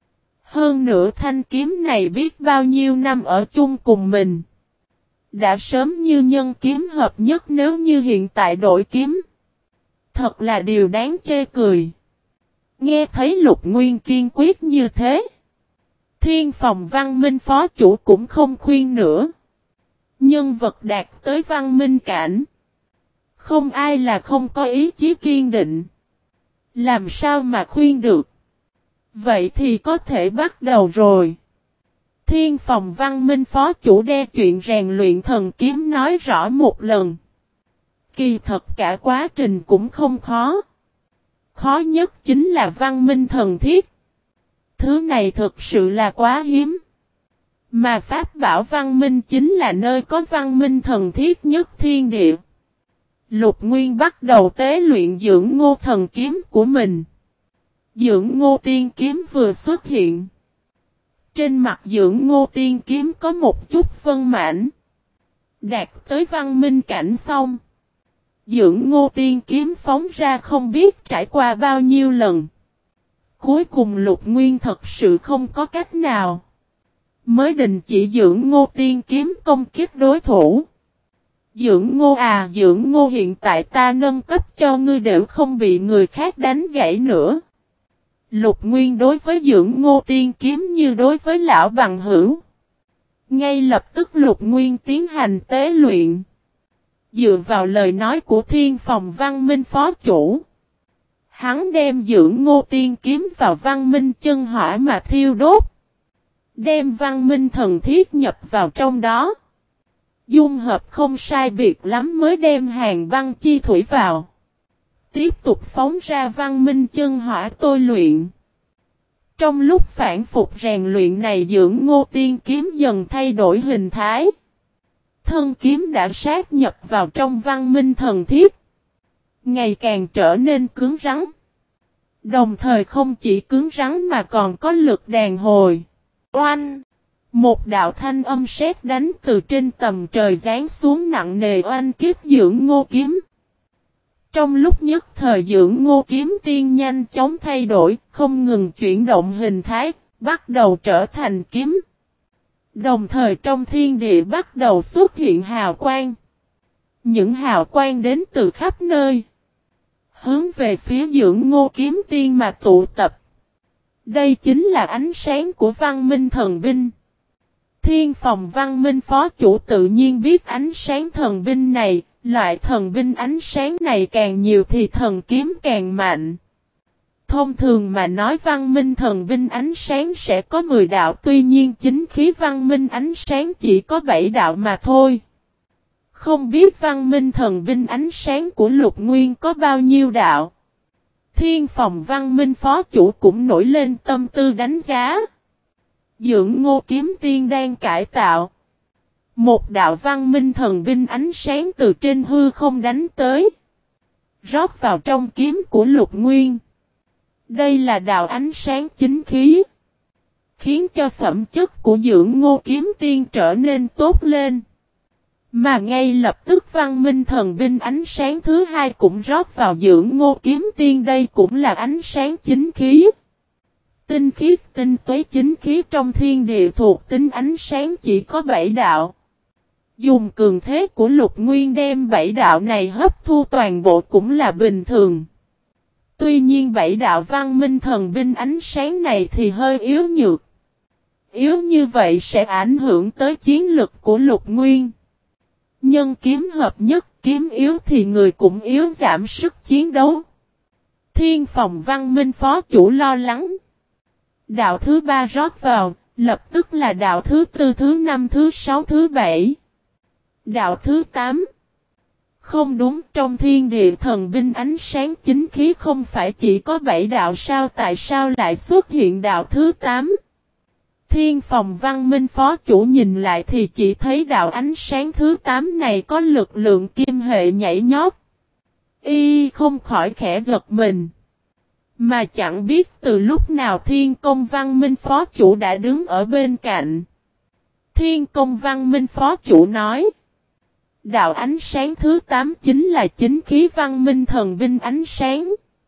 Hơn nữa thanh kiếm này biết bao nhiêu năm ở chung cùng mình. Đã sớm như nhân kiếm hợp nhất, nếu như hiện tại đổi kiếm. Thật là điều đáng chê cười. Nghe thấy Lục Nguyên kiên quyết như thế. Thiên Phòng Văn Minh phó chủ cũng không khuyên nữa. Nhân vật đạt tới văn minh cảnh. Không ai là không có ý chí kiên định. Làm sao mà khuyên được. Vậy thì có thể bắt đầu rồi. Thiên Phòng Văn Minh phó chủ đe chuyện rèn luyện thần kiếm nói rõ một lần. Kỳ thật cả quá trình cũng không khó. Khó nhất chính là văn minh thần thiết. Thứ này thực sự là quá hiếm. Mà pháp bảo văn minh chính là nơi có văn minh thần thiết nhất thiên địa. Lục Nguyên bắt đầu tế luyện dưỡng ngô thần kiếm của mình. Dưỡng ngô tiên kiếm vừa xuất hiện. Trên mặt dưỡng ngô tiên kiếm có một chút vân mãn. Đạt tới văn minh cảnh xong. Dưỡng ngô tiên kiếm phóng ra không biết trải qua bao nhiêu lần. Cuối cùng Lục Nguyên thật sự không có cách nào. Mới đình chỉ dưỡng ngô tiên kiếm công kích đối thủ. Dưỡng ngô à, dưỡng ngô, hiện tại ta nâng cấp cho ngươi đều không bị người khác đánh gãy nữa. Lục Nguyên đối với dưỡng ngô tiên kiếm như đối với lão bằng hữu. Ngay lập tức Lục Nguyên tiến hành tế luyện. Dựa vào lời nói của Thiên Phòng Văn Minh phó chủ. Hắn đem dưỡng ngô tiên kiếm vào văn minh chân hỏa mà thiêu đốt. Đem văn minh thần thiết nhập vào trong đó. Dung hợp không sai biệt lắm mới đem hàng băng chi thủy vào. Tiếp tục phóng ra văn minh chân hỏa tôi luyện. Trong lúc phản phục rèn luyện này dưỡng ngô tiên kiếm dần thay đổi hình thái. Thân kiếm đã sát nhập vào trong văn minh thần thiết. Ngày càng trở nên cứng rắn. Đồng thời không chỉ cứng rắn mà còn có lực đàn hồi. Oanh! Một đạo thanh âm sét đánh từ trên tầm trời giáng xuống nặng nề oanh kích dưỡng ngô kiếm. Trong lúc nhất thời dưỡng ngô kiếm tiên nhanh chóng thay đổi, không ngừng chuyển động hình thái, bắt đầu trở thành kiếm. Đồng thời trong thiên địa bắt đầu xuất hiện hào quang. Những hào quang đến từ khắp nơi. Hướng về phía dưỡng ngô kiếm tiên mà tụ tập. Đây chính là ánh sáng của văn minh thần binh. Thiên Phòng Văn Minh phó chủ tự nhiên biết ánh sáng thần binh này, loại thần binh ánh sáng này càng nhiều thì thần kiếm càng mạnh. Thông thường mà nói văn minh thần binh ánh sáng sẽ có 10 đạo, tuy nhiên chính khí văn minh ánh sáng chỉ có 7 đạo mà thôi. Không biết văn minh thần binh ánh sáng của Lục Nguyên có bao nhiêu đạo. Thiên Phòng Văn Minh phó chủ cũng nổi lên tâm tư đánh giá. Dưỡng ngô kiếm tiên đang cải tạo. Một đạo văn minh thần binh ánh sáng từ trên hư không đánh tới. Rót vào trong kiếm của Lục Nguyên. Đây là đạo ánh sáng chính khí. Khiến cho phẩm chất của dưỡng ngô kiếm tiên trở nên tốt lên. Mà ngay lập tức văn minh thần binh ánh sáng thứ hai cũng rót vào dưỡng ngô kiếm tiên, đây cũng là ánh sáng chính khí. Tinh khiết tinh tuế chính khí trong thiên địa thuộc tính ánh sáng chỉ có 7 đạo. Dùng cường thế của Lục Nguyên đem 7 đạo này hấp thu toàn bộ cũng là bình thường. Tuy nhiên 7 đạo văn minh thần binh ánh sáng này thì hơi yếu nhược. Yếu như vậy sẽ ảnh hưởng tới chiến lực của Lục Nguyên. Nhân kiếm hợp nhất, kiếm yếu thì người cũng yếu, giảm sức chiến đấu. Thiên Phòng Văn Minh phó chủ lo lắng. Đạo thứ 3 rót vào, lập tức là đạo thứ 4, thứ 5, thứ 6, thứ 7. Đạo thứ 8. Không đúng, trong thiên địa thần binh ánh sáng chính khí không phải chỉ có 7 đạo sao, tại sao lại xuất hiện đạo thứ 8? Thiên Phòng Văn Minh phó chủ nhìn lại thì chỉ thấy đạo ánh sáng thứ 8 này có lực lượng kim hệ nhảy nhót. Y không khỏi khẽ giật mình. Mà chẳng biết từ lúc nào Thiên Công Văn Minh phó chủ đã đứng ở bên cạnh. Thiên Công Văn Minh phó chủ nói. Đạo ánh sáng thứ 8 chính là chính khí văn minh thần binh ánh sáng.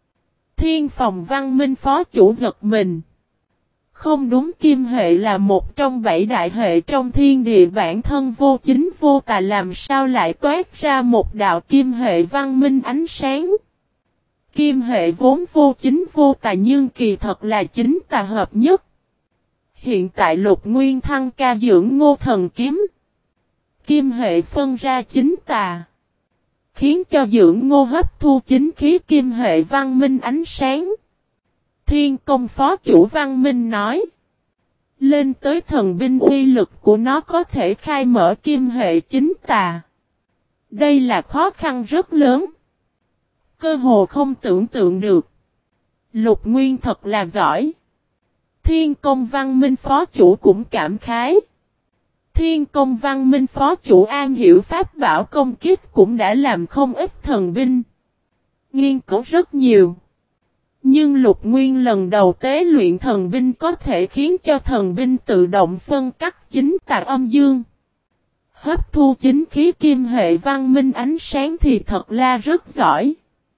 Thiên Phòng Văn Minh phó chủ giật mình. Không đúng, kim hệ là một trong 7 đại hệ trong thiên địa, bản thân vô chính vô tà, làm sao lại toát ra một đạo kim hệ văn minh ánh sáng. Kim hệ vốn vô chính vô tà nhưng kỳ thật là chính tà hợp nhất. Hiện tại Lục Nguyên thăng ca dưỡng Ngô Thần Kiếm. Kim hệ phân ra chính tà, khiến cho dưỡng Ngô hấp thu chính khí kim hệ văn minh ánh sáng. Thiên Công phó chủ Văn Minh nói. Lên tới thần binh, uy lực của nó có thể khai mở kim hệ chính tà. Đây là khó khăn rất lớn. Cơ hồ không tưởng tượng được. Lục Nguyên thật là giỏi. Thiên Công Văn Minh phó chủ cũng cảm khái. Thiên Công Văn Minh phó chủ am hiểu pháp bảo công kích cũng đã làm không ít thần binh. Nghiên cứu rất nhiều. Nhưng Lục Nguyên lần đầu tế luyện thần binh có thể khiến cho thần binh tự động phân cắt chính tà âm dương. Hấp thu chính khí kim hệ văn minh ánh sáng thì thật là rất giỏi.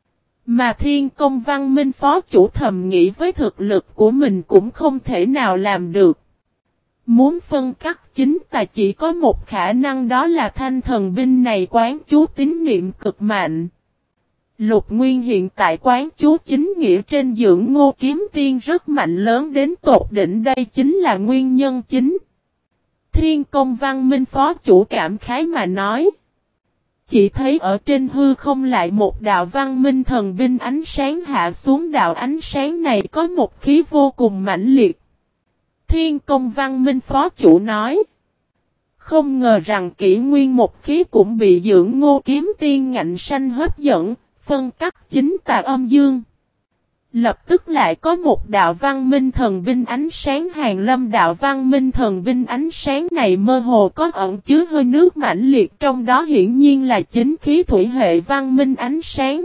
Mà Thiên Công Văn Minh phó chủ thầm nghĩ với thực lực của mình cũng không thể nào làm được. Muốn phân cắt chính tà chỉ có một khả năng, đó là thanh thần binh này quán chú tín niệm cực mạnh. Lục Nguyên hiện tại quán chú chính nghĩa trên dưỡng Ngô Kiếm Tiên rất mạnh, lớn đến tột đỉnh, đây chính là nguyên nhân chính. Thiên Công Văn Minh phó chủ cảm khái mà nói. Chỉ thấy ở trên hư không lại một đạo văn minh thần binh ánh sáng hạ xuống, đạo ánh sáng này có một khí vô cùng mãnh liệt. Thiên Công Văn Minh phó chủ nói. Không ngờ rằng kỷ nguyên một khí cũng bị dưỡng Ngô Kiếm Tiên ngạnh sanh hấp dẫn, phân cắt chính tà âm dương. Lập tức lại có một đạo văn minh thần binh ánh sáng hàng lâm, đạo văn minh thần binh ánh sáng này mơ hồ có ẩn chứa hơi nước mãnh liệt, trong đó hiển nhiên là chính khí thủy hệ văn minh ánh sáng.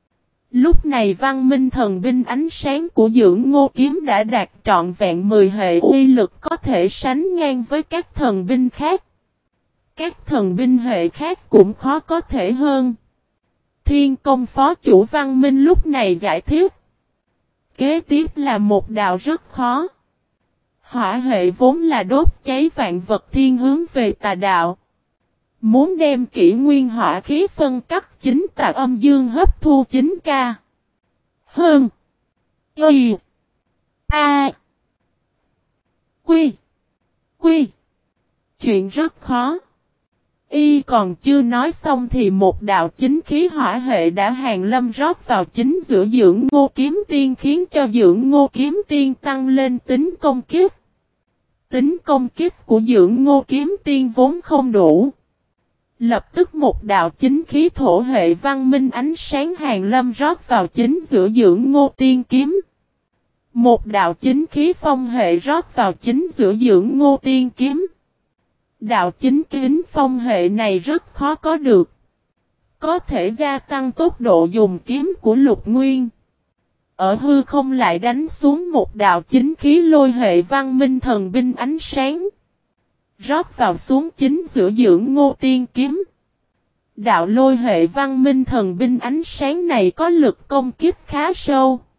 Lúc này văn minh thần binh ánh sáng của dưỡng Ngô Kiếm đã đạt trọn vẹn 10 hệ, uy lực có thể sánh ngang với các thần binh khác. Các thần binh hệ khác cũng khó có thể hơn. Thiên Công phó chủ Văn Minh lúc này giải thích. Kế tiếp là một đạo rất khó. Hỏa hệ vốn là đốt cháy vạn vật, thiên hướng về tà đạo. Muốn đem kỷ nguyên hỏa khí phân cắt chính tà âm dương, hấp thu chính ca. Hơn. Y. A. Quy. Quy. Chuyện rất khó. Y còn chưa nói xong thì một đạo chính khí hỏa hệ đã hàng lâm rót vào chính giữa dưỡng Ngô Kiếm Tiên, khiến cho dưỡng Ngô Kiếm Tiên tăng lên tính công kích. Tính công kích của dưỡng Ngô Kiếm Tiên vốn không đủ. Lập tức một đạo chính khí thổ hệ văn minh ánh sáng hàng lâm rót vào chính giữa dưỡng Ngô Tiên Kiếm. Một đạo chính khí phong hệ rót vào chính giữa dưỡng Ngô Tiên Kiếm. Đạo chính kính phong hệ này rất khó có được. Có thể gia tăng tốc độ dùng kiếm của Lục Nguyên. Ở hư không lại đánh xuống một đạo chính khí lôi hệ văn minh thần binh ánh sáng. Rót vào xuống chính giữa dưỡng Ngô Tiên Kiếm. Đạo lôi hệ văn minh thần binh ánh sáng này có lực công kích khá sâu.